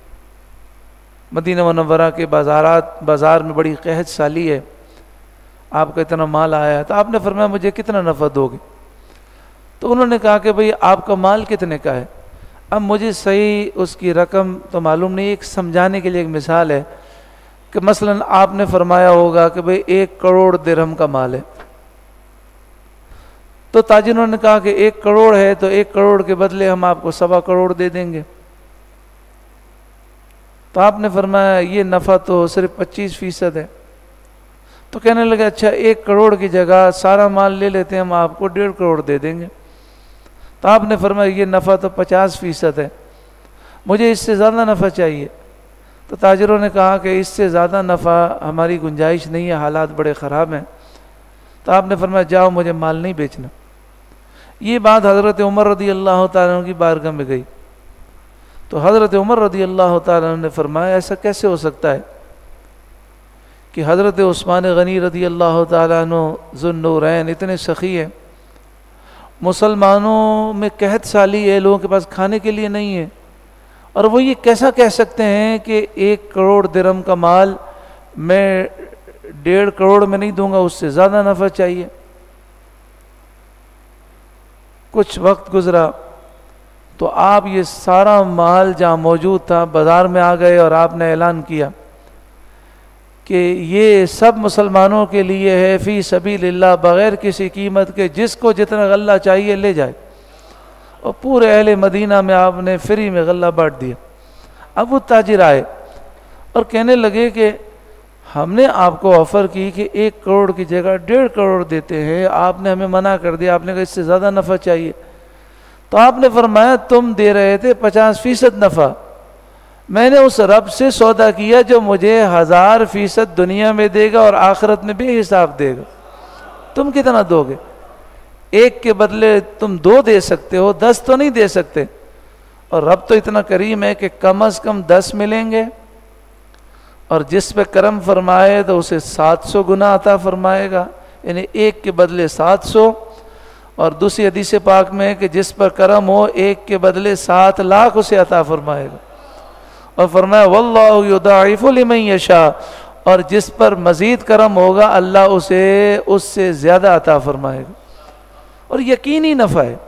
مدینہ منورہ کے بازار میں بڑی قحط سالی ہے، آپ کا اتنا مال آیا ہے. تو آپ نے فرمایا مجھے کتنا نفع دو گے؟ تو انہوں نے کہا کہ بھئی آپ کا مال کتنے کا ہے؟ اب مجھے صحیح اس کی رقم تو معلوم نہیں، ایک سمجھانے کے لیے ایک مثال ہے کہ مثلا آپ نے فرمایا ہوگا کہ بھئی 1 کروڑ درہم کا مال ہے. تو تاجروں نے کہا کہ 1 کروڑ ہے تو 1 کروڑ کے بدلے ہم آپ کو 1.25 کروڑ دے دیں گے. تو آپ نے فرمایا یہ نفع تو صرف 25% ہے. تو کہنے لگے اچھا 1 کروڑ کی جگہ سارا مال لے لیتے ہیں، ہم آپ کو 1.5 کروڑ دے دیں گے. تو آپ نے فرمایا یہ نفع تو 50% ہے، مجھے اس سے زیادہ نفع چاہیے. تو تاجروں نے کہا کہ اس سے زیادہ نفع ہماری گنجائش نہیں ہے، حالات بڑے خراب ہیں. تو آپ نے فرمایا جاؤ مجھے مال نہیں بیچنا. یہ بات حضرت عمر رضی اللہ تعالیٰ عنہ کی بارگاہ میں گئی. تو حضرت عمر رضی اللہ تعالیٰ عنہ نے فرمایا ایسا کیسے ہو سکتا ہے کہ حضرت عثمان غنی رضی اللہ تعالیٰ عنہ ذو النورین اتنے سخی ہیں، مسلمانوں میں قحط سالی ہے، لوگوں کے پاس کھانے کے لیے نہیں ہے، اور وہ یہ کیسا کہہ سکتے ہیں کہ 1 کروڑ درہم کا مال میں 1.5 کروڑ میں نہیں دوں گا، اس سے زیادہ نفع چاہیے. کچھ وقت گزرا تو آپ یہ سارا مال جہاں موجود تھا بازار میں آ گئے اور آپ نے اعلان کیا کہ یہ سب مسلمانوں کے لیے ہے فی سبیل اللہ، بغیر کسی قیمت کے، جس کو جتنا غلہ چاہیے لے جائے. اور پورے اہل مدینہ میں آپ نے فری میں غلہ بانٹ دیا. اب وہ تاجر آئے اور کہنے لگے کہ ہم نے آپ کو آفر کی کہ 1 کروڑ کی جگہ 1.5 کروڑ دیتے ہیں، آپ نے ہمیں منع کر دیا، آپ نے کہا اس سے زیادہ نفع چاہیے۔ تو آپ نے فرمایا تم دے رہے تھے 50% نفع، میں نے اس رب سے سودا کیا جو مجھے 1000% دنیا میں دے گا اور آخرت میں بھی حساب دے گا، تم کتنا دو گے؟ 1 کے بدلے تم 2 دے سکتے ہو، 10 تو نہیں دے سکتے، اور رب تو اتنا کریم ہے کہ کم از کم 10 ملیں گے، اور جس پہ کرم فرمائے تو اسے 700 گنا عطا فرمائے گا، یعنی 1 کے بدلے 700۔ اور دوسری حدیث پاک میں ہے کہ جس پر کرم ہو 1 کے بدلے 7 لاکھ اسے عطا فرمائے گا، اور فرمایا واللہ یضاعف لمن یشاء، اور جس پر مزید کرم ہوگا اللہ اسے اس سے زیادہ عطا فرمائے گا، اور یقینی نفع ہے،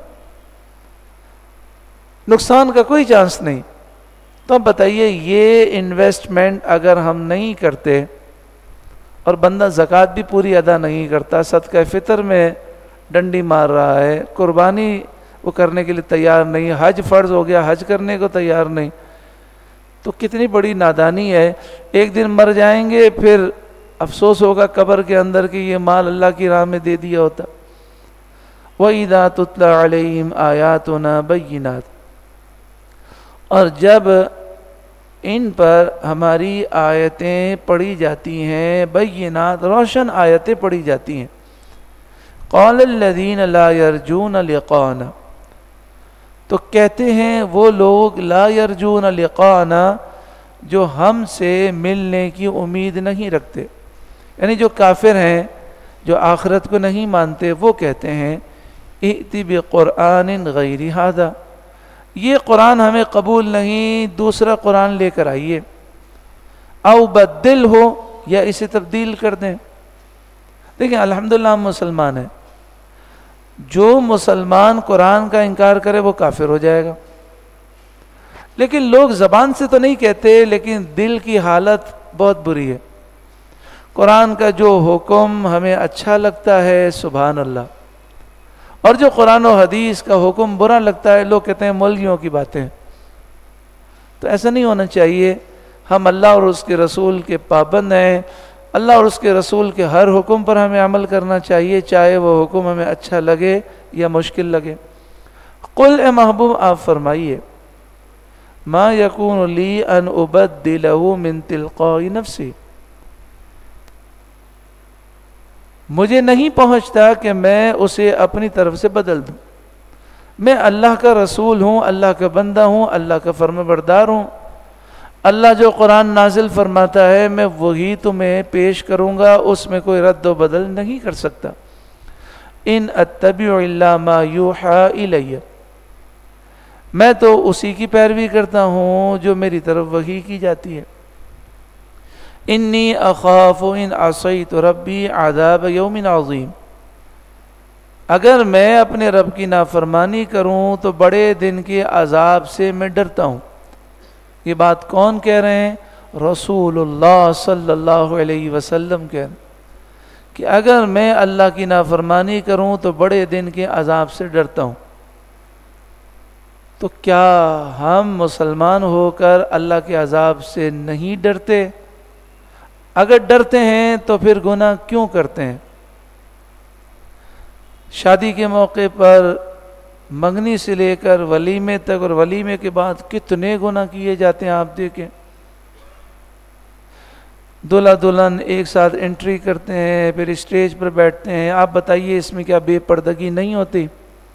نقصان کا کوئی چانس نہیں۔ تو اب بتائیے یہ انویسٹمنٹ اگر ہم نہیں کرتے اور بندہ زکوٰۃ بھی پوری ادا نہیں کرتا، صدقہ فطر میں ڈنڈی مار رہا ہے، قربانی وہ کرنے کے لیے تیار نہیں، حج فرض ہو گیا حج کرنے کو تیار نہیں، تو کتنی بڑی نادانی ہے۔ ایک دن مر جائیں گے، پھر افسوس ہوگا قبر کے اندر کہ یہ مال اللہ کی راہ میں دے دیا ہوتا۔ وَإِذَا تُتْلَى عَلَيْهِمْ آيَاتُنَا بَيِّنَاتٍ، اور جب ان پر ہماری آیتیں پڑھی جاتی ہیں، بینات روشن آیتیں پڑھی جاتی ہیں، قال الذین لا یرجون لقاءنا، تو کہتے ہیں وہ لوگ لا یرجون لقاءنا جو ہم سے ملنے کی امید نہیں رکھتے، یعنی جو کافر ہیں، جو آخرت کو نہیں مانتے، وہ کہتے ہیں ائتی بقرآن غیر ھذا، یہ قرآن ہمیں قبول نہیں، دوسرا قرآن لے کر آئیے، او بدل ہو، یا اسے تبدیل کر دیں۔ دیکھیں الحمدللہ ہم مسلمان ہیں، جو مسلمان قرآن کا انکار کرے وہ کافر ہو جائے گا، لیکن لوگ زبان سے تو نہیں کہتے، لیکن دل کی حالت بہت بری ہے۔ قرآن کا جو حکم ہمیں اچھا لگتا ہے سبحان اللہ، اور جو قرآن و حدیث کا حکم برا لگتا ہے لوگ کہتے ہیں مولویوں کی باتیں۔ تو ایسا نہیں ہونا چاہیے، ہم اللہ اور اس کے رسول کے پابند ہیں، اللہ اور اس کے رسول کے ہر حکم پر ہمیں عمل کرنا چاہیے، چاہے وہ حکم ہمیں اچھا لگے یا مشکل لگے۔ قل اے محبوب آپ فرمائیے ما یکون لی ان ابدلہ من تلقاء نفسی، مجھے نہیں پہنچتا کہ میں اسے اپنی طرف سے بدل دوں، میں اللہ کا رسول ہوں، اللہ کا بندہ ہوں، اللہ کا فرما بردار ہوں، اللہ جو قرآن نازل فرماتا ہے میں وہی تمہیں پیش کروں گا، اس میں کوئی رد و بدل نہیں کر سکتا۔ ان اتبع الا ما یوحى الی، میں تو اسی کی پیروی کرتا ہوں جو میری طرف وحی کی جاتی ہے۔ انی اخاف ان عصیت ربی عذاب یوم عظیم، اگر میں اپنے رب کی نافرمانی کروں تو بڑے دن کے عذاب سے میں ڈرتا ہوں۔ یہ بات کون کہہ رہے ہیں؟ رسول اللہ صلی اللہ علیہ وسلم کہہ رہے ہیں کہ اگر میں اللہ کی نافرمانی کروں تو بڑے دن کے عذاب سے ڈرتا ہوں۔ تو کیا ہم مسلمان ہو کر اللہ کے عذاب سے نہیں ڈرتے؟ اگر ڈرتے ہیں تو پھر گناہ کیوں کرتے ہیں؟ شادی کے موقع پر منگنی سے لے کر ولیمے تک، اور ولیمے کے بعد کتنے گناہ کیے جاتے ہیں آپ دیکھیں۔ دلہا دلہن ایک ساتھ انٹری کرتے ہیں، پھر اسٹیج پر بیٹھتے ہیں، آپ بتائیے اس میں کیا بے پردگی نہیں ہوتی؟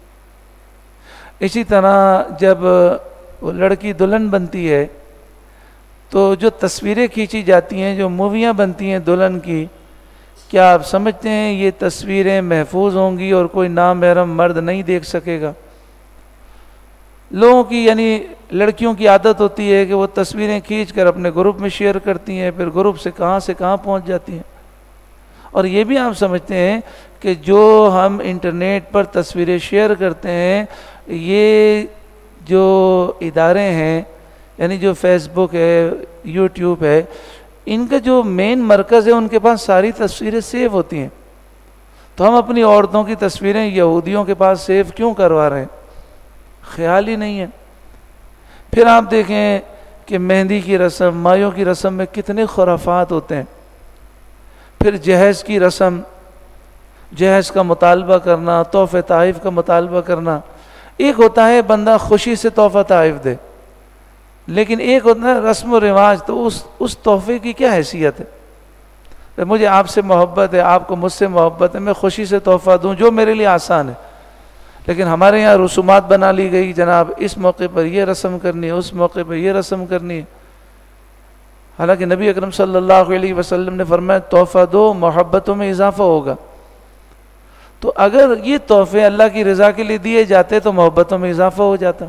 اسی طرح جب وہ لڑکی دلہن بنتی ہے تو جو تصویریں کھینچی جاتی ہیں، جو موویاں بنتی ہیں دلہن کی، کیا آپ سمجھتے ہیں یہ تصویریں محفوظ ہوں گی اور کوئی نامحرم مرد نہیں دیکھ سکے گا؟ لوگوں کی یعنی لڑکیوں کی عادت ہوتی ہے کہ وہ تصویریں کھینچ کر اپنے گروپ میں شیئر کرتی ہیں، پھر گروپ سے کہاں پہنچ جاتی ہیں۔ اور یہ بھی آپ سمجھتے ہیں کہ جو ہم انٹرنیٹ پر تصویریں شیئر کرتے ہیں، یہ جو ادارے ہیں یعنی جو فیس بک ہے، یوٹیوب ہے، ان کا جو مین مرکز ہے ان کے پاس ساری تصویریں سیو ہوتی ہیں، تو ہم اپنی عورتوں کی تصویریں یہودیوں کے پاس سیو کیوں کروا رہے ہیں؟ خیال ہی نہیں ہے۔ پھر آپ دیکھیں کہ مہندی کی رسم، مایوں کی رسم میں کتنے خرافات ہوتے ہیں. پھر جہیز کی رسم، جہیز کا مطالبہ کرنا، تحفہ تحائف کا مطالبہ کرنا. ایک ہوتا ہے بندہ خوشی سے تحفہ تحائف دے، لیکن ایک ہوتا ہے رسم و رواج. تو اس تحفے کی کیا حیثیت ہے؟ مجھے آپ سے محبت ہے، آپ کو مجھ سے محبت ہے، میں خوشی سے تحفہ دوں جو میرے لیے آسان ہے. لیکن ہمارے یہاں رسومات بنا لی گئی، جناب اس موقع پر یہ رسم کرنی ہے، اس موقع پر یہ رسم کرنی ہے. حالانکہ نبی اکرم صلی اللہ علیہ وسلم نے فرمایا تحفہ دو، محبتوں میں اضافہ ہوگا. تو اگر یہ تحفے اللہ کی رضا کے لیے دیے جاتے تو محبتوں میں اضافہ ہو جاتا.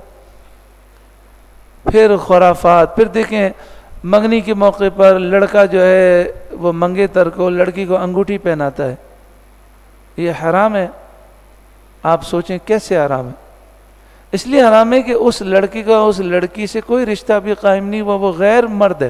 پھر خرافات. پھر دیکھیں منگنی کے موقع پر لڑکا جو ہے وہ منگیتر کو، لڑکی کو انگوٹھی پہناتا ہے. یہ حرام ہے. آپ سوچیں کیسے حرام ہے؟ اس لیے حرام ہے کہ اس لڑکی کا اس لڑکی سے کوئی رشتہ بھی قائم نہیں ہوا، وہ غیر مرد ہے.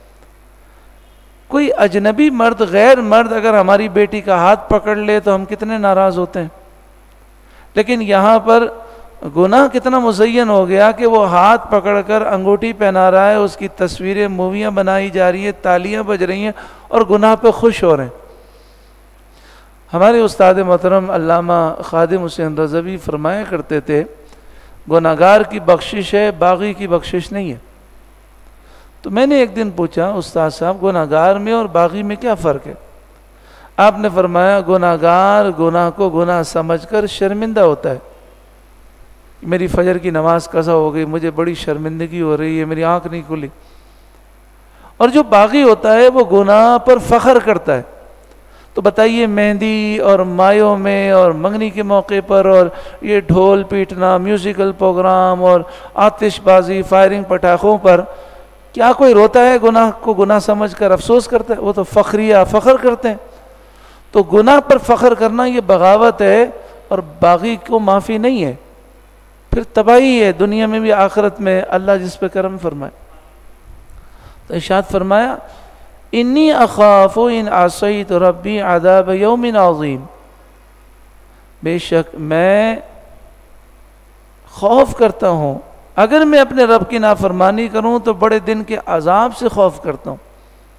کوئی اجنبی مرد، غیر مرد اگر ہماری بیٹی کا ہاتھ پکڑ لے تو ہم کتنے ناراض ہوتے ہیں. لیکن یہاں پر گناہ کتنا مزین ہو گیا کہ وہ ہاتھ پکڑ کر انگوٹھی پہنا رہا ہے، اس کی تصویریں، موویاں بنائی جا رہی ہیں، تالیاں بج رہی ہیں اور گناہ پہ خوش ہو رہے ہیں. ہمارے استاد محترم علامہ خادم حسین رضوی فرمایا کرتے تھے گناہگار کی بخشش ہے، باغی کی بخشش نہیں ہے. تو میں نے ایک دن پوچھا استاد صاحب گناہگار میں اور باغی میں کیا فرق ہے؟ آپ نے فرمایا گناہگار گناہ کو گناہ سمجھ کر شرمندہ ہوتا ہے. میری فجر کی نماز قضا ہو گئی، مجھے بڑی شرمندگی ہو رہی ہے، میری آنکھ نہیں کھلی. اور جو باغی ہوتا ہے وہ گناہ پر فخر کرتا ہے. تو بتائیے مہندی اور مایوں میں اور منگنی کے موقع پر اور یہ ڈھول پیٹنا، میوزیکل پروگرام اور آتش بازی، فائرنگ پٹاخوں پر کیا کوئی روتا ہے گناہ کو گناہ سمجھ کر افسوس کرتا ہے؟ وہ تو فخریہ فخر کرتے ہیں. تو گناہ پر فخر کرنا یہ بغاوت ہے اور باغی کو معافی نہیں ہے، پھر تباہی ہے دنیا میں بھی آخرت میں، اللہ جس پہ کرم فرمائے. تو ارشاد فرمایا انی اخاف ان عصیت ربی عذاب یوم عظیم، بے شک میں خوف کرتا ہوں اگر میں اپنے رب کی نافرمانی کروں تو بڑے دن کے عذاب سے خوف کرتا ہوں.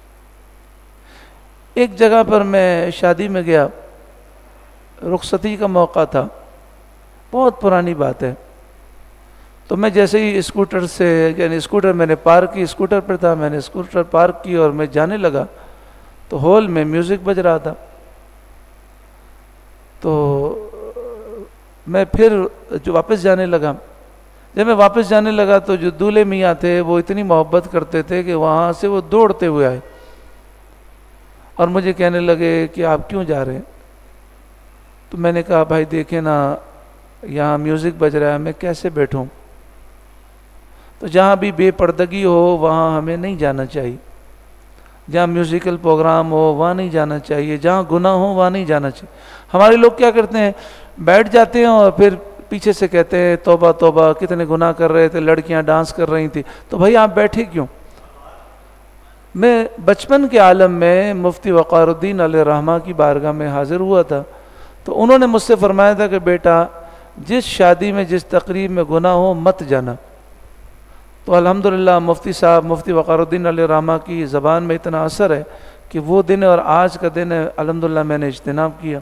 ایک جگہ پر میں شادی میں گیا، رخصتی کا موقع تھا، بہت پرانی بات ہے. تو میں جیسے ہی اسکوٹر سے، یعنی اسکوٹر میں نے پارک کی، اسکوٹر پر تھا، میں نے اسکوٹر پارک کی اور میں جانے لگا تو ہال میں میوزک بج رہا تھا. تو میں پھر جو واپس جانے لگا، جب میں واپس جانے لگا تو جو دولہے میاں تھے وہ اتنی محبت کرتے تھے کہ وہاں سے وہ دوڑتے ہوئے آئے اور مجھے کہنے لگے کہ آپ کیوں جا رہے ہیں؟ تو میں نے کہا بھائی دیکھیں نا یہاں میوزک بج رہا ہے، میں کیسے بیٹھوں؟ تو جہاں بھی بے پردگی ہو وہاں ہمیں نہیں جانا چاہیے، جہاں میوزیکل پروگرام ہو وہاں نہیں جانا چاہیے، جہاں گناہ ہو وہاں نہیں جانا چاہیے. ہمارے لوگ کیا کرتے ہیں، بیٹھ جاتے ہیں اور پھر پیچھے سے کہتے ہیں توبہ توبہ کتنے گناہ کر رہے تھے، لڑکیاں ڈانس کر رہی تھیں. تو بھائی آپ بیٹھے کیوں؟ میں بچپن کے عالم میں مفتی وقار الدین علیہ رحمہ کی بارگاہ میں حاضر ہوا تھا، تو انہوں نے مجھ سے فرمایا تھا کہ بیٹا جس شادی میں جس تقریب میں گناہ ہو مت جانا. تو الحمدللہ مفتی صاحب مفتی وقار الدین علیہ رحمہ کی زبان میں اتنا اثر ہے کہ وہ دن اور آج کا دن ہے الحمدللہ میں نے اجتناب کیا.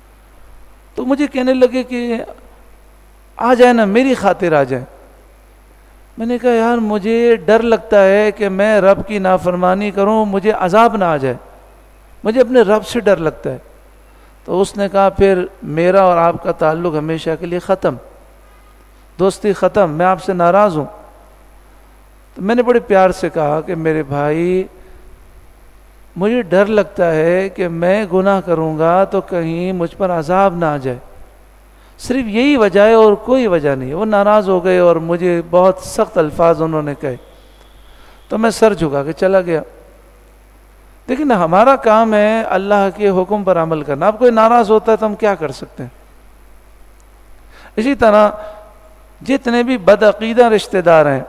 تو مجھے کہنے لگے کہ آ جائے نا، میری خاطر آ جائے. میں نے کہا یار مجھے ڈر لگتا ہے کہ میں رب کی نافرمانی کروں مجھے عذاب نہ آ جائے، مجھے اپنے رب سے ڈر لگتا ہے. تو اس نے کہا پھر میرا اور آپ کا تعلق ہمیشہ کے لیے ختم، دوستی ختم، میں آپ سے ناراض ہوں. تو میں نے بڑے پیار سے کہا کہ میرے بھائی مجھے ڈر لگتا ہے کہ میں گناہ کروں گا تو کہیں مجھ پر عذاب نہ آ جائے، صرف یہی وجہ ہے اور کوئی وجہ نہیں. وہ ناراض ہو گئے اور مجھے بہت سخت الفاظ انہوں نے کہے. تو میں سر جھکا کے چلا گیا. لیکن ہمارا کام ہے اللہ کے حکم پر عمل کرنا. اب کوئی ناراض ہوتا ہے تو ہم کیا کر سکتے ہیں؟ اسی طرح جتنے بھی بد عقیدہ رشتہ دار ہیں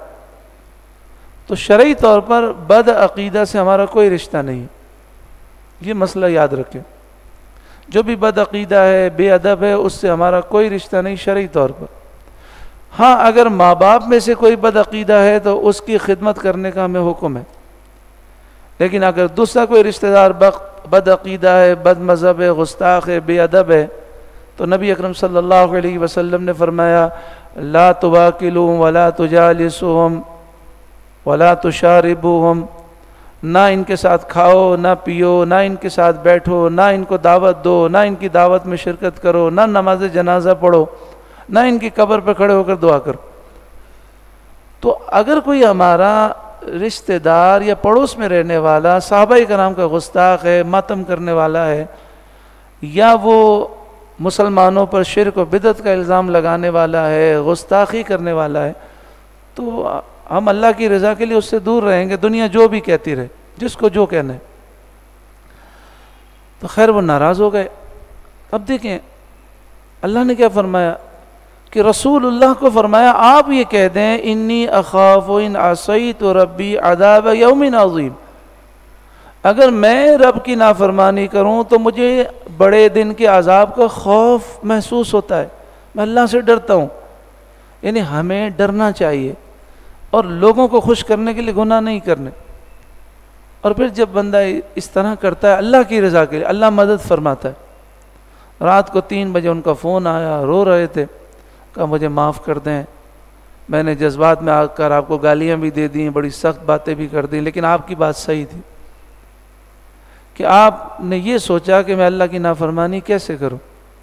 تو شرعی طور پر بد عقیدہ سے ہمارا کوئی رشتہ نہیں، یہ مسئلہ یاد رکھیں. جو بھی بد عقیدہ ہے، بے ادب ہے، اس سے ہمارا کوئی رشتہ نہیں شرعی طور پر. ہاں اگر ماں باپ میں سے کوئی بدعقیدہ ہے تو اس کی خدمت کرنے کا ہمیں حکم ہے، لیکن اگر دوسرا کوئی رشتہ دار بدعقیدہ ہے، بد مذہب ہے، گستاخ ہے، بے ادب ہے، تو نبی اکرم صلی اللہ علیہ وسلم نے فرمایا لا تواکلوا ولا تجالسوہم ولا تشاربوہم، نہ ان کے ساتھ کھاؤ، نہ پیو، نہ ان کے ساتھ بیٹھو، نہ ان کو دعوت دو، نہ ان کی دعوت میں شرکت کرو، نہ نماز جنازہ پڑھو، نہ ان کی قبر پہ کھڑے ہو کر دعا کرو۔ تو اگر کوئی ہمارا رشتہ دار یا پڑوس میں رہنے والا صحابہ کرام کا گستاخ ہے، ماتم کرنے والا ہے، یا وہ مسلمانوں پر شرک و بدعت کا الزام لگانے والا ہے، گستاخی کرنے والا ہے، تو ہم اللہ کی رضا کے لیے اس سے دور رہیں گے، دنیا جو بھی کہتی رہے، جس کو جو کہنا ہے۔ تو خیر وہ ناراض ہو گئے۔ اب دیکھیں اللہ نے کیا فرمایا کہ رسول اللہ کو فرمایا آپ یہ کہہ دیں انی اخاف ان عصیت ربی عذاب یوم عظیم، اگر میں رب کی نافرمانی کروں تو مجھے بڑے دن کے عذاب کا خوف محسوس ہوتا ہے، میں اللہ سے ڈرتا ہوں۔ یعنی ہمیں ڈرنا چاہیے اور لوگوں کو خوش کرنے کے لیے گناہ نہیں کرنے۔ اور پھر جب بندہ اس طرح کرتا ہے اللہ کی رضا کے لیے، اللہ مدد فرماتا ہے۔ رات کو 3 بجے ان کا فون آیا، رو رہے تھے، کہا مجھے معاف کر دیں، میں نے جذبات میں آ کر آپ کو گالیاں بھی دے دیں، بڑی سخت باتیں بھی کر دیں، لیکن آپ کی بات صحیح تھی کہ آپ نے یہ سوچا کہ میں اللہ کی نافرمانی کیسے کروں۔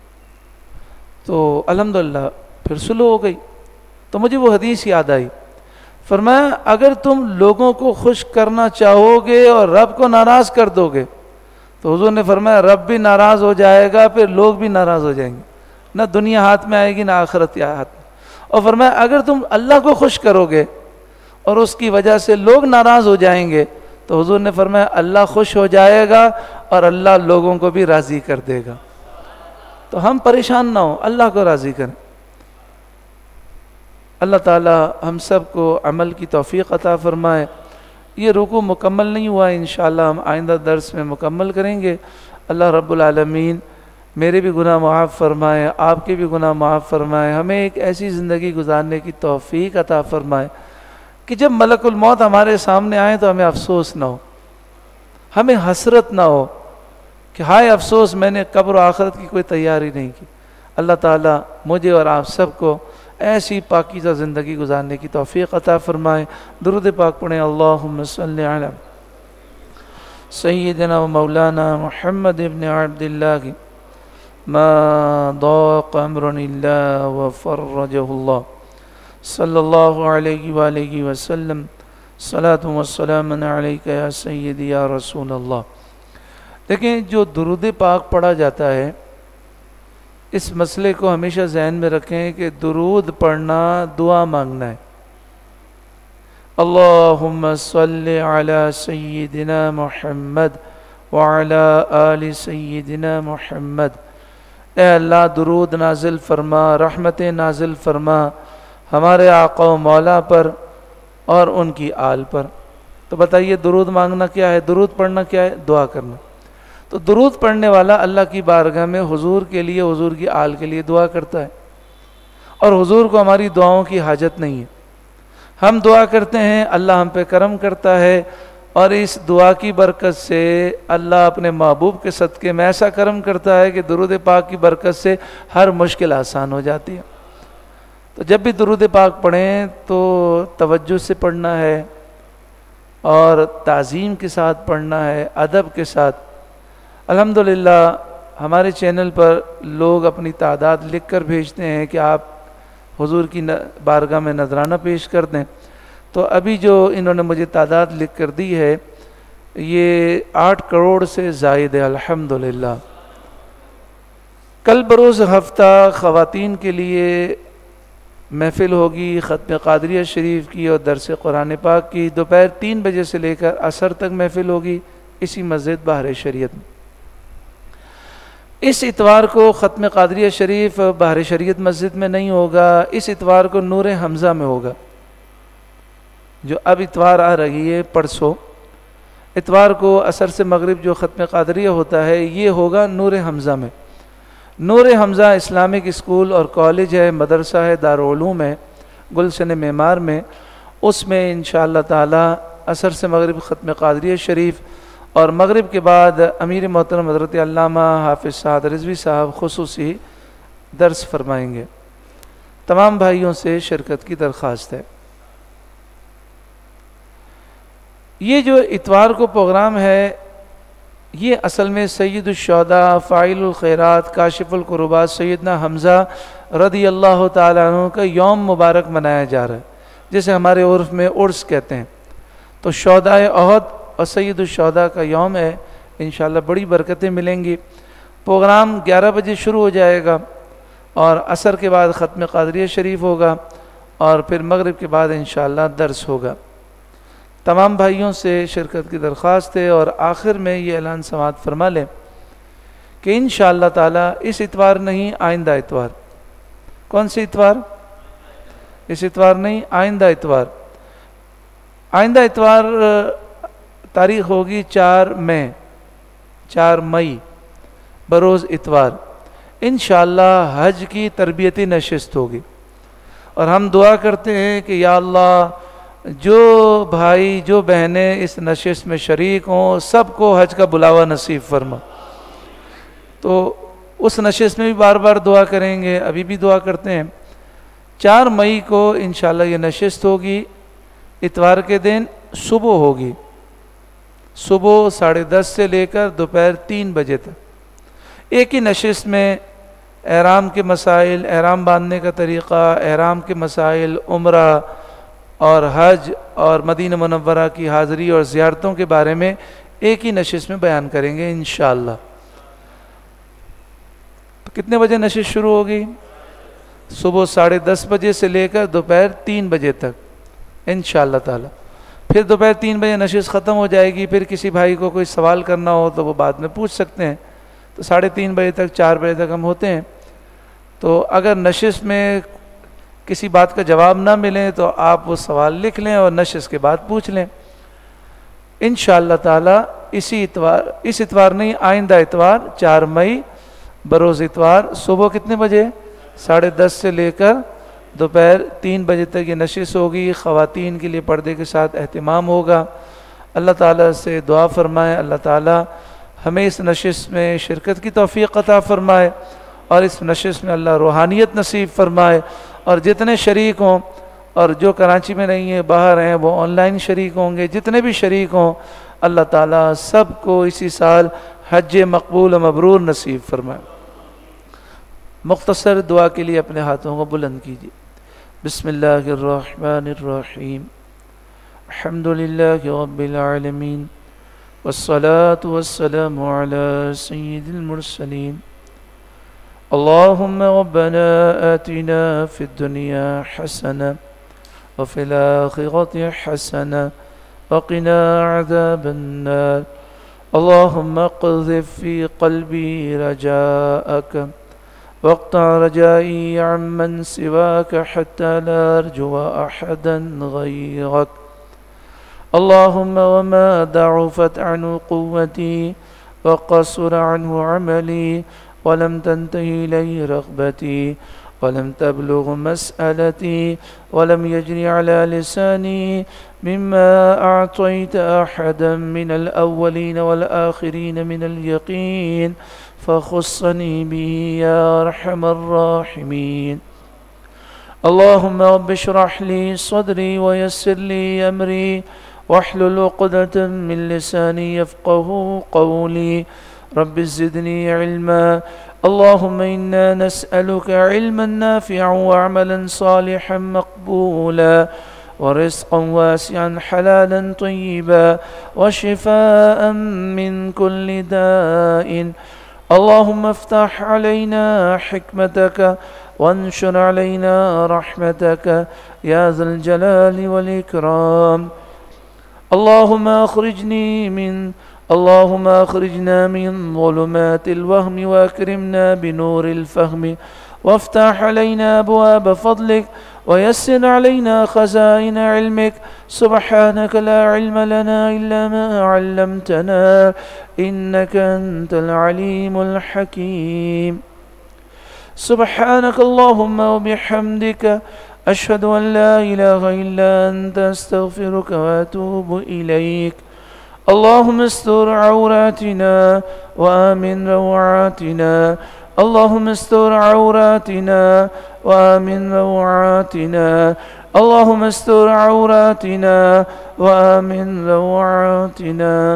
تو الحمدللہ پھر صلح ہو گئی۔ تو مجھے وہ حدیث یاد آئی، فرمایا اگر تم لوگوں کو خوش کرنا چاہو گے اور رب کو ناراض کر دو گے تو حضور نے فرمایا رب بھی ناراض ہو جائے گا، پھر لوگ بھی ناراض ہو جائیں گے، نہ دنیا ہاتھ میں آئے گی نہ آخرت ہاتھ میں۔ اور فرمایا اگر تم اللہ کو خوش کرو گے اور اس کی وجہ سے لوگ ناراض ہو جائیں گے تو حضور نے فرمایا اللہ خوش ہو جائے گا اور اللہ لوگوں کو بھی راضی کر دے گا۔ تو ہم پریشان نہ ہوں، اللہ کو راضی کریں۔ اللہ تعالی ہم سب کو عمل کی توفیق عطا فرمائے۔ یہ رکوع مکمل نہیں ہوا، انشاءاللہ ہم آئندہ درس میں مکمل کریں گے۔ اللہ رب العالمین میرے بھی گناہ معاف فرمائے، آپ کے بھی گناہ معاف فرمائے، ہمیں ایک ایسی زندگی گزارنے کی توفیق عطا فرمائے کہ جب ملک الموت ہمارے سامنے آئے تو ہمیں افسوس نہ ہو، ہمیں حسرت نہ ہو کہ ہائے افسوس میں نے قبر و آخرت کی کوئی تیاری نہیں کی۔ اللہ تعالیٰ مجھے اور آپ سب کو ایسی پاکیزہ زندگی گزارنے کی توفیق عطا فرمائے۔ درود پاک پڑھیں، اللہم صلی علی سیدنا و مولانا محمد ابن عبداللہ ما ضاق امر اللہ وفرجہ اللہ صلی اللہ علیہ وآلہ وسلم، صلاۃ و سلام علیک یا سیدی یا رسول اللہ۔ دیکھیں جو درود پاک پڑھا جاتا ہے، اس مسئلے کو ہمیشہ ذہن میں رکھیں کہ درود پڑھنا دعا مانگنا ہے۔ اللہم صلی علی سیدنا محمد وعلی آل سیدنا محمد، اے اللہ درود نازل فرما، رحمت نازل فرما ہمارے آقا و مولا پر اور ان کی آل پر۔ تو بتائیے درود مانگنا کیا ہے، درود پڑھنا کیا ہے؟ دعا کرنا۔ تو درود پڑھنے والا اللہ کی بارگاہ میں حضور کے لیے، حضور کی آل کے لیے دعا کرتا ہے، اور حضور کو ہماری دعاؤں کی حاجت نہیں ہے۔ ہم دعا کرتے ہیں، اللہ ہم پہ کرم کرتا ہے، اور اس دعا کی برکت سے اللہ اپنے محبوب کے صدقے میں ایسا کرم کرتا ہے کہ درود پاک کی برکت سے ہر مشکل آسان ہو جاتی ہے۔ تو جب بھی درود پاک پڑھیں تو توجہ سے پڑھنا ہے اور تعظیم کے ساتھ پڑھنا ہے، ادب کے ساتھ۔ الحمدللہ ہمارے چینل پر لوگ اپنی تعداد لکھ کر بھیجتے ہیں کہ آپ حضور کی بارگاہ میں نذرانہ پیش کر دیں۔ تو ابھی جو انہوں نے مجھے تعداد لکھ کر دی ہے یہ 8 کروڑ سے زائد ہے الحمدللہ۔ کل بروز ہفتہ خواتین کے لیے محفل ہوگی ختم قادریہ شریف کی اور درس قرآن پاک کی، دوپہر 3 بجے سے لے کر عصر تک محفل ہوگی اسی مسجد بہار شریعت میں۔ اس اتوار کو ختم قادریہ شریف بہار شریعت مسجد میں نہیں ہوگا، اس اتوار کو نور حمزہ میں ہوگا۔ جو اب اتوار آ رہی ہے پرسوں، اتوار کو عصر سے مغرب جو ختم قادریہ ہوتا ہے یہ ہوگا نور حمزہ میں۔ نور حمزہ اسلامک اسکول اور کالج ہے، مدرسہ ہے، دارالعلوم ہے، گلشن معمار میں، اس میں انشاءاللہ تعالی عصر سے مغرب ختم قادریہ شریف، اور مغرب کے بعد امیر محترم حضرت علامہ حافظ سعد رضوی صاحب خصوصی درس فرمائیں گے۔ تمام بھائیوں سے شرکت کی درخواست ہے۔ یہ جو اتوار کو پروگرام ہے، یہ اصل میں سید الشہداء، فاعل الخیرات، کاشف الکربات سیدنا حمزہ رضی اللہ تعالیٰ عنہ کا یوم مبارک منایا جا رہا ہے، جسے ہمارے عرف میں عرس کہتے ہیں۔ تو شہداء احد اور سید الشہداء کا یوم ہے، انشاءاللہ بڑی برکتیں ملیں گی۔ پروگرام 11 بجے شروع ہو جائے گا اور عصر کے بعد ختم قادریہ شریف ہوگا، اور پھر مغرب کے بعد انشاءاللہ درس ہوگا۔ تمام بھائیوں سے شرکت کی درخواست ہے، اور آخر میں یہ اعلان سماعت فرما لیں کہ انشاءاللہ تعالی اس اتوار نہیں، آئندہ اتوار۔ کون سی اتوار؟ اس اتوار نہیں، آئندہ اتوار۔ آئندہ اتوار تاریخ ہوگی 4 مئی بروز اتوار۔ انشاءاللہ حج کی تربیتی نشست ہوگی، اور ہم دعا کرتے ہیں کہ یا اللہ جو بھائی جو بہنیں اس نشست میں شریک ہوں سب کو حج کا بلاوا نصیب فرما۔ تو اس نشست میں بھی بار بار دعا کریں گے، ابھی بھی دعا کرتے ہیں۔ 4 مئی کو انشاءاللہ یہ نشست ہوگی، اتوار کے دن صبح ہوگی، صبح 10:30 سے لے کر دوپہر 3 بجے تک۔ ایک ہی نشست میں احرام کے مسائل، احرام باندھنے کا طریقہ، احرام کے مسائل، عمرہ اور حج اور مدینہ منورہ کی حاضری اور زیارتوں کے بارے میں ایک ہی نشست میں بیان کریں گے انشاءاللہ۔ تو کتنے بجے نشست شروع ہوگی؟ صبح 10:30 بجے سے لے کر دوپہر 3 بجے تک انشاءاللہ تعالی۔ پھر دوپہر 3 بجے نشست ختم ہو جائے گی۔ پھر کسی بھائی کو کوئی سوال کرنا ہو تو وہ بعد میں پوچھ سکتے ہیں۔ تو 3:30 بجے تک 4 بجے تک ہم ہوتے ہیں۔ تو اگر نشست میں کسی بات کا جواب نہ ملے تو آپ وہ سوال لکھ لیں اور نشست کے بعد پوچھ لیں انشاءاللہ تعالی۔ اس اتوار نہیں، آئندہ اتوار 4 مئی بروز اتوار صبح کتنے بجے؟ 10:30 سے لے کر دوپہر 3 بجے تک یہ نشست ہوگی۔ خواتین کے لیے پردے کے ساتھ اہتمام ہوگا۔ اللہ تعالیٰ سے دعا فرمائے اللہ تعالیٰ ہمیں اس نشست میں شرکت کی توفیق عطا فرمائے، اور اس نشست میں اللہ روحانیت نصیب فرمائے، اور جتنے شریک ہوں اور جو کراچی میں نہیں ہیں باہر ہیں وہ آن لائن شریک ہوں گے، جتنے بھی شریک ہوں اللہ تعالیٰ سب کو اسی سال حج مقبول و مبرور نصیب فرمائے۔ مختصر دعا کے لیے اپنے ہاتھوں کو بلند کیجیے۔ بسم اللہ الرحمن الرحیم، الحمد للہ رب العالمین، والصلاة والسلام علی سید المرسلین۔ اللهم ربنا آتنا في الدنيا حسنة وفي الآخرة حسنة وقنا عذاب النار. اللهم اقذف في قلبي رجاءك واقطع رجائي عمن سواك حتى لا أرجو أحدا غيرك. اللهم وما ضعفت عنه قوتي وقصر عنه عملي ولم تنتهي إليه رغبتي ولم تبلغ مسألتي ولم يجري على لساني مما أعطيت أحدا من الأولين والآخرين من اليقين فخصني به يا أرحم الراحمين. اللهم رب اشرح لي صدري ويسر لي أمري واحلل عقدة من لساني يفقه قولي. رب زدني علما. اللهم إنا نسألك علما نافعا وعملا صالحا مقبولا ورزقا واسعا حلالا طيبا وشفاء من كل داء. اللهم افتح علينا حكمتك وانشر علينا رحمتك يا ذا الجلال والإكرام. اللهم أخرجنا من ظلمات الوهم وأكرمنا بنور الفهم وافتح علينا أبواب فضلك ويسر علينا خزائن علمك. سبحانك لا علم لنا إلا ما علمتنا إنك أنت العليم الحكيم. سبحانك اللهم وبحمدك أشهد أن لا إله إلا أنت أستغفرك وأتوب إليك. اللهم استر عوراتنا وآمن روعاتنا. اللهم استر عوراتنا وآمن روعاتنا. اللهم استر عوراتنا وآمن روعاتنا.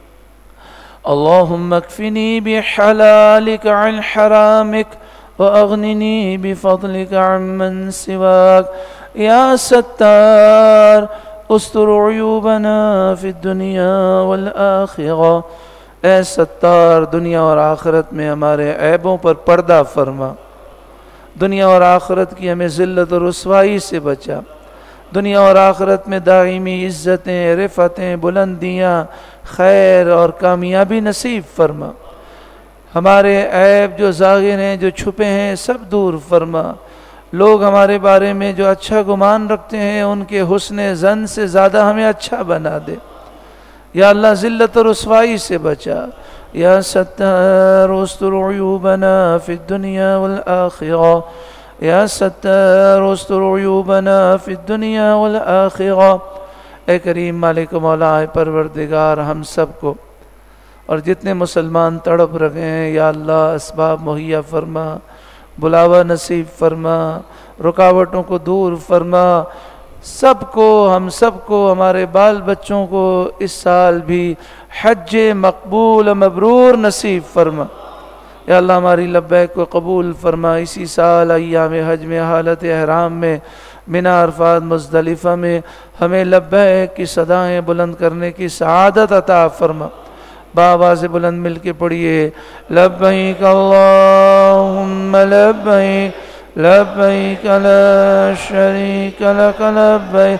اللهم اكفني بحلالك عن حرامك وأغنني بفضلك عمن سواك. يا ستار استر عیوبنا فی الدنیا والآخرہ. اے ستار دنیا اور آخرت میں ہمارے عیبوں پر پردہ فرما. دنیا اور آخرت کی ہمیں ذلت اور رسوائی سے بچا. دنیا اور آخرت میں دائمی عزتیں، رفعتیں، بلندیاں، خیر اور کامیابی نصیب فرما. ہمارے عیب جو ظاہر ہیں جو چھپے ہیں سب دور فرما. لوگ ہمارے بارے میں جو اچھا گمان رکھتے ہیں ان کے حسن ظن سے زیادہ ہمیں اچھا بنا دے. یا اللہ ذلت اور رسوائی سے بچا. یا ستار استر عیوبنا فی الدنیا والآخرہ. یا ستار استر عیوبنا فی الدنیا والآخرہ. اے کریم مالک و مولا پروردگار ہم سب کو اور جتنے مسلمان تڑپ رہے ہیں یا اللہ اسباب مہیا فرما، بلاوا نصیب فرما، رکاوٹوں کو دور فرما. سب کو ہم سب کو ہمارے بال بچوں کو اس سال بھی حج مقبول مبرور نصیب فرما. یا اللہ ہماری لبیک کو قبول فرما. اسی سال ایام حج میں حالت احرام میں منا عرفات مزدلفہ میں ہمیں لبیک کی صدایں بلند کرنے کی سعادت عطا فرما. بآواز بلند مل کے پڑھیے لبیک اللہم لبیک لبیک لا شریک لک لبیک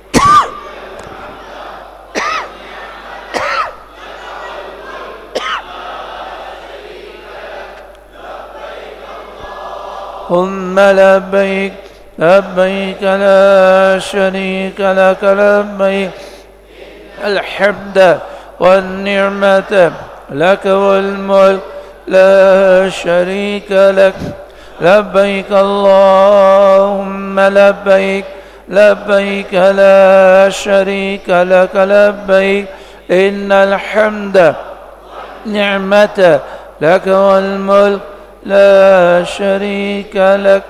اللہم لبیک لبیک لا شریک لک لبیک الحمد والنعمة لك والملك لا شريك لك لبيك اللهم لبيك لبيك لا شريك لك لبيك إن الحمد نعمة لك والملك لا شريك لك.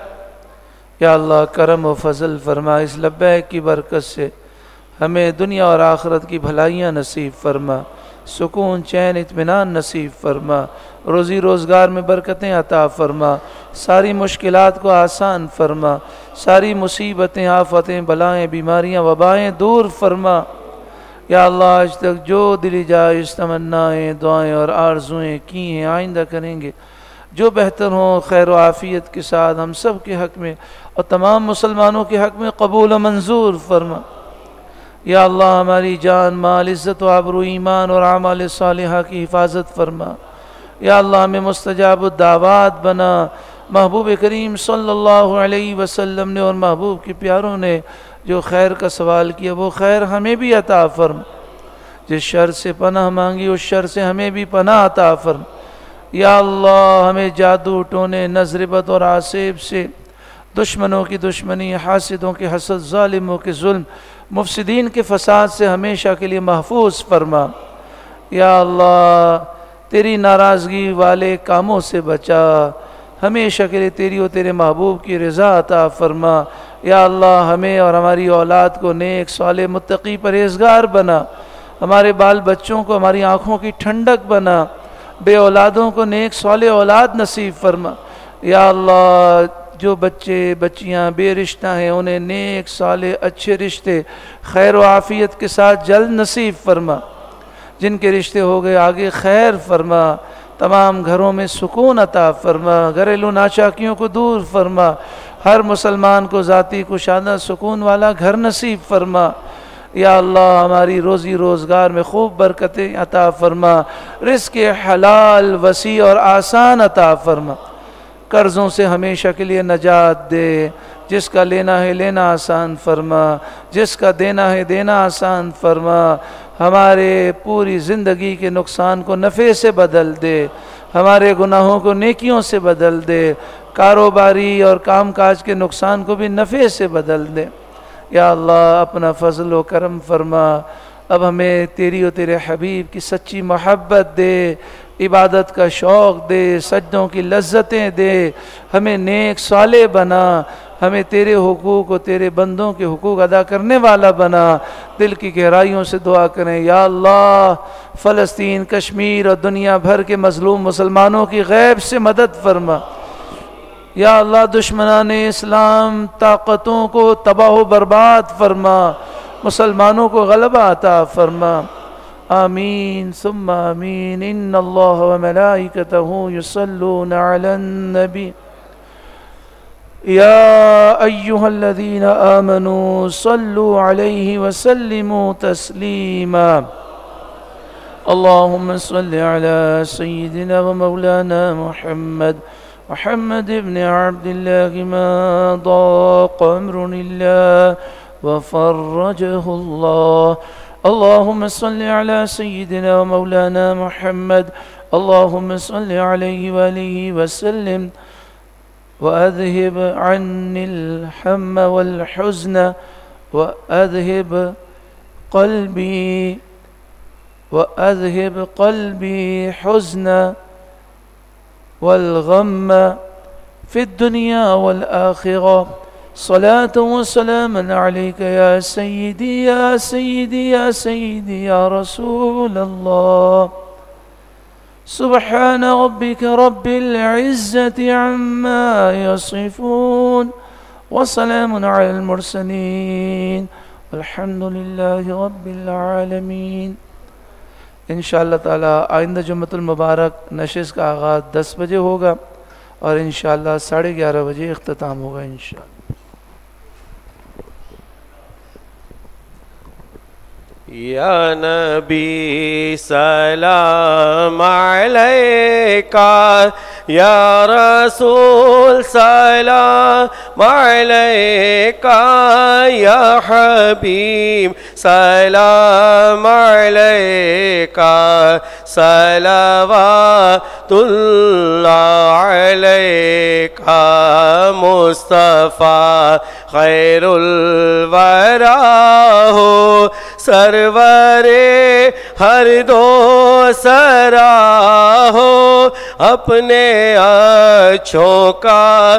یا اللہ کرم و فضل فرما. اس لبیک کی برکت سے ہمیں دنیا اور آخرت کی بھلائیاں نصیب فرما. سکون چین اطمینان نصیب فرما. روزی روزگار میں برکتیں عطا فرما. ساری مشکلات کو آسان فرما. ساری مصیبتیں، آفتیں، بلائیں، بیماریاں، وبائیں دور فرما. یا اللہ آج تک جو دلی جائز تمنائیں، دعائیں اور آرزویں کی ہیں آئندہ کریں گے جو بہتر ہوں خیر و عافیت کے ساتھ ہم سب کے حق میں اور تمام مسلمانوں کے حق میں قبول و منظور فرما. یا اللہ ہماری جان مال عزت و آبرو ایمان اور اعمال صالحہ کی حفاظت فرما. یا اللہ ہمیں مستجاب الدعوات بنا. محبوب کریم صلی اللہ علیہ وسلم نے اور محبوب کے پیاروں نے جو خیر کا سوال کیا وہ خیر ہمیں بھی عطا فرما. جس شر سے پناہ مانگی اس شر سے ہمیں بھی پناہ عطا فرما. یا اللہ ہمیں جادو ٹونے نظر بد اور آسیب سے، دشمنوں کی دشمنی، حاسدوں کے حسد، ظالموں کے ظلم، مفسدین کے فساد سے ہمیشہ کے لیے محفوظ فرما. یا اللہ تیری ناراضگی والے کاموں سے بچا. ہمیشہ کے لیے تیری و تیرے محبوب کی رضا عطا فرما. یا اللہ ہمیں اور ہماری اولاد کو نیک صالح متقی پرہیزگار بنا. ہمارے بال بچوں کو ہماری آنکھوں کی ٹھنڈک بنا. بے اولادوں کو نیک صالح اولاد نصیب فرما. یا اللہ جو بچے بچیاں بے رشتہ ہیں انہیں نیک صالح اچھے رشتے خیر و عافیت کے ساتھ جلد نصیب فرما. جن کے رشتے ہو گئے آگے خیر فرما. تمام گھروں میں سکون عطا فرما. گھریلو ناچاکیوں کو دور فرما. ہر مسلمان کو ذاتی کشادہ سکون والا گھر نصیب فرما. یا اللہ ہماری روزی روزگار میں خوب برکتیں عطا فرما. رزق حلال وسیع اور آسان عطا فرما. قرضوں سے ہمیشہ کے لیے نجات دے. جس کا لینا ہے لینا آسان فرما. جس کا دینا ہے دینا آسان فرما. ہمارے پوری زندگی کے نقصان کو نفع سے بدل دے. ہمارے گناہوں کو نیکیوں سے بدل دے. کاروباری اور کام کاج کے نقصان کو بھی نفع سے بدل دے۔ یا اللہ اپنا فضل و کرم فرما، اب ہمیں تیری و تیرے حبیب کی سچی محبت دے، عبادت کا شوق دے، سجدوں کی لذتیں دے، ہمیں نیک صالح بنا، ہمیں تیرے حقوق و تیرے بندوں کے حقوق ادا کرنے والا بنا۔ دل کی گہرائیوں سے دعا کریں، یا اللہ فلسطین، کشمیر اور دنیا بھر کے مظلوم مسلمانوں کی غیب سے مدد فرما۔ یا اللہ دشمنان اسلام طاقتوں کو تباہ و برباد فرما، مسلمانوں کو غلبہ عطا فرما۔ آمین ثم آمین۔ ان اللہ وملائکتہ یصلون علی النبی یا ایہا الذین آمنوا صلوا علیہ وسلموا تسلیما۔ اللہم صل علی سیدنا ومولانا محمد ابن عبد اللہ ما ضاق امر اللہ وفرجہ اللہ۔ اللہم صل علی سیدنا ومولانا محمد، اللہم صل علیہ وآلہ وسلم وأذهب عني الهم والحزن وأذهب قلبي حزن والغم في الدنيا والآخرة۔ صلاة وسلاما عليك يا سيدي يا سيدي يا سيدي يا رسول الله۔ سبحان ربك رب العزة عما يصفون وسلام على المرسلين والحمد لله رب العالمين۔ انشاءاللہ تعالی آئندہ جمعۃ المبارک نشست کا آغاز 10 بجے ہوگا اور انشاءاللہ 11:30 بجے اختتام ہوگا انشاءاللہ۔ یا نبی سلام علیکہ، یا رسول سلام علیکہ، یا حبیب سلام علیکہ، صلوات اللہ علیکہ، مصطفیٰ خیر الورا ہو، سرور ہر دو سرا ہو، اپنے اچھوں کا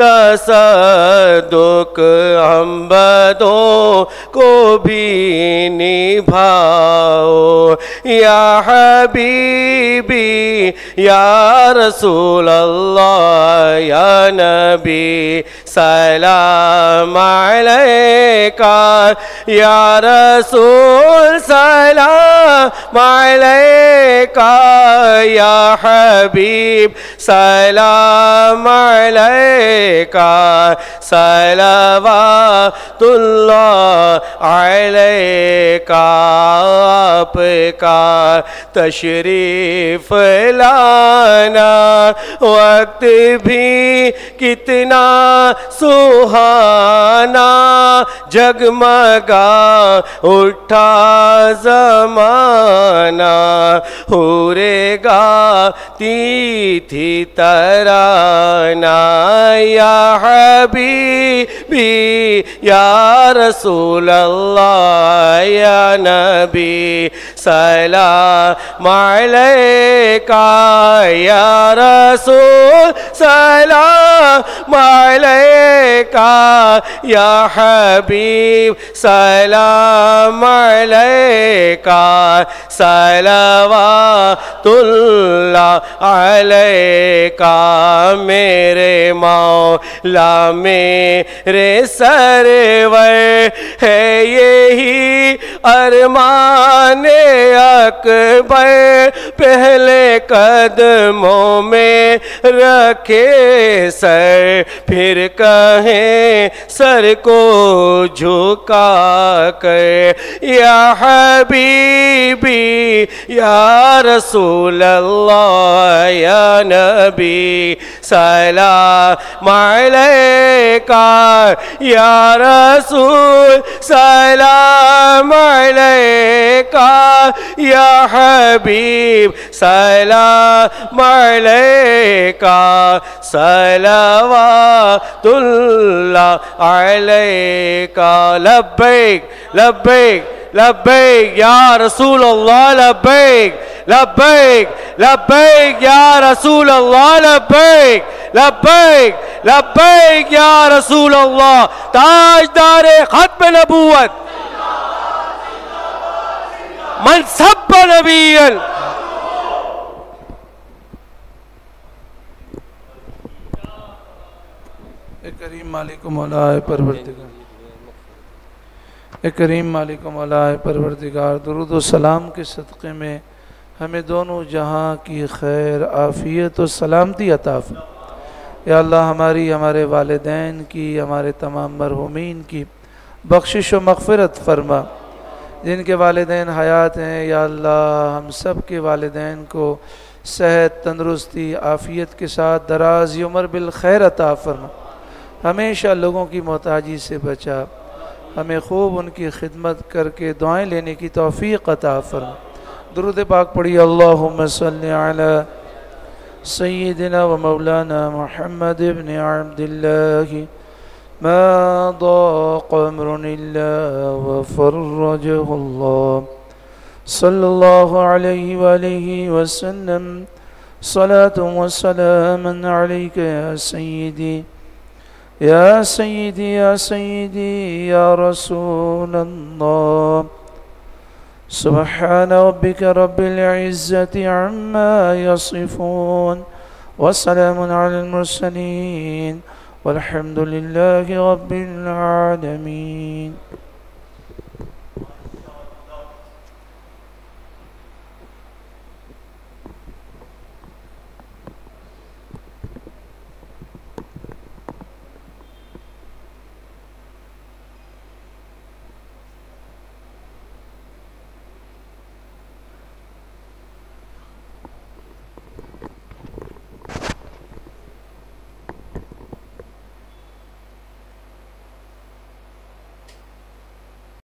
تصدق ہم بدوں کو بھی نبھاؤ۔ یا حبیبی یا رسول اللہ، یا نبی سلام علیکہ، یا رسول سلام علیکہ، یا حبیب سلام علیکہ، صلوات اللہ علیکہ۔ آپ کا تشریف لانا وقت بھی کتنا سہانا، جگمگا اٹھا زمانہ، حورے گاتی تھی ترانہ۔ یا حبیبی یا رسول اللہ، یا نبی سلام علیکہ، یا رسول سلام علیکہ، یا حبیب سلام علیکہ، صلوات اللہ علیکہ۔ میرے مولا میرے سرور ہے یہی ارمان اکبر، پہلے قدموں میں رکھے سر، پھر کہیں سر کو جھکا کر۔ یا حبیبی یا رسول اللہ، یا نبی سلام علیکہ یا رسول سلام علیکہ یا حبیب سلام علیکہ صلوات اللہ علیکہ لبیک لبیک لبیک یا رسول اللہ لبیک لبیک لبیک یا رسول اللہ لبیک لبیک لبیک یا رسول اللہ تاجدار ختم نبوت من سب نبیا اے کریم مالک و مولا پروردگار، اے کریم مالک و مولا پروردگار، درود و سلام کے صدقے میں ہمیں دونوں جہاں کی خیر عافیت و سلامتی عطا فرما۔ یا اللہ ہمارے والدین کی، ہمارے تمام مرحومین کی بخشش و مغفرت فرما۔ جن کے والدین حیات ہیں یا اللہ ہم سب کے والدین کو صحت، تندرستی، عافیت کے ساتھ دراز عمر بالخیر عطا فرما۔ ہمیشہ لوگوں کی محتاجی سے بچا، ہمیں خوب ان کی خدمت کر کے دعائیں لینے کی توفیق عطا فرما۔ درود پاک پڑھی اللہم صلی علی سیدنا و مولانا محمد ابن عبداللہ ما ضاق امر الا وفرجہ اللہ صلی اللہ علیہ وآلہ وسلم صلاة و سلاما علیک یا سیدی یا سیدی یا سیدی یا رسول اللہ سبحان ربک رب العزة عما يصفون وسلام على المرسلين والحمد لله رب العالمين.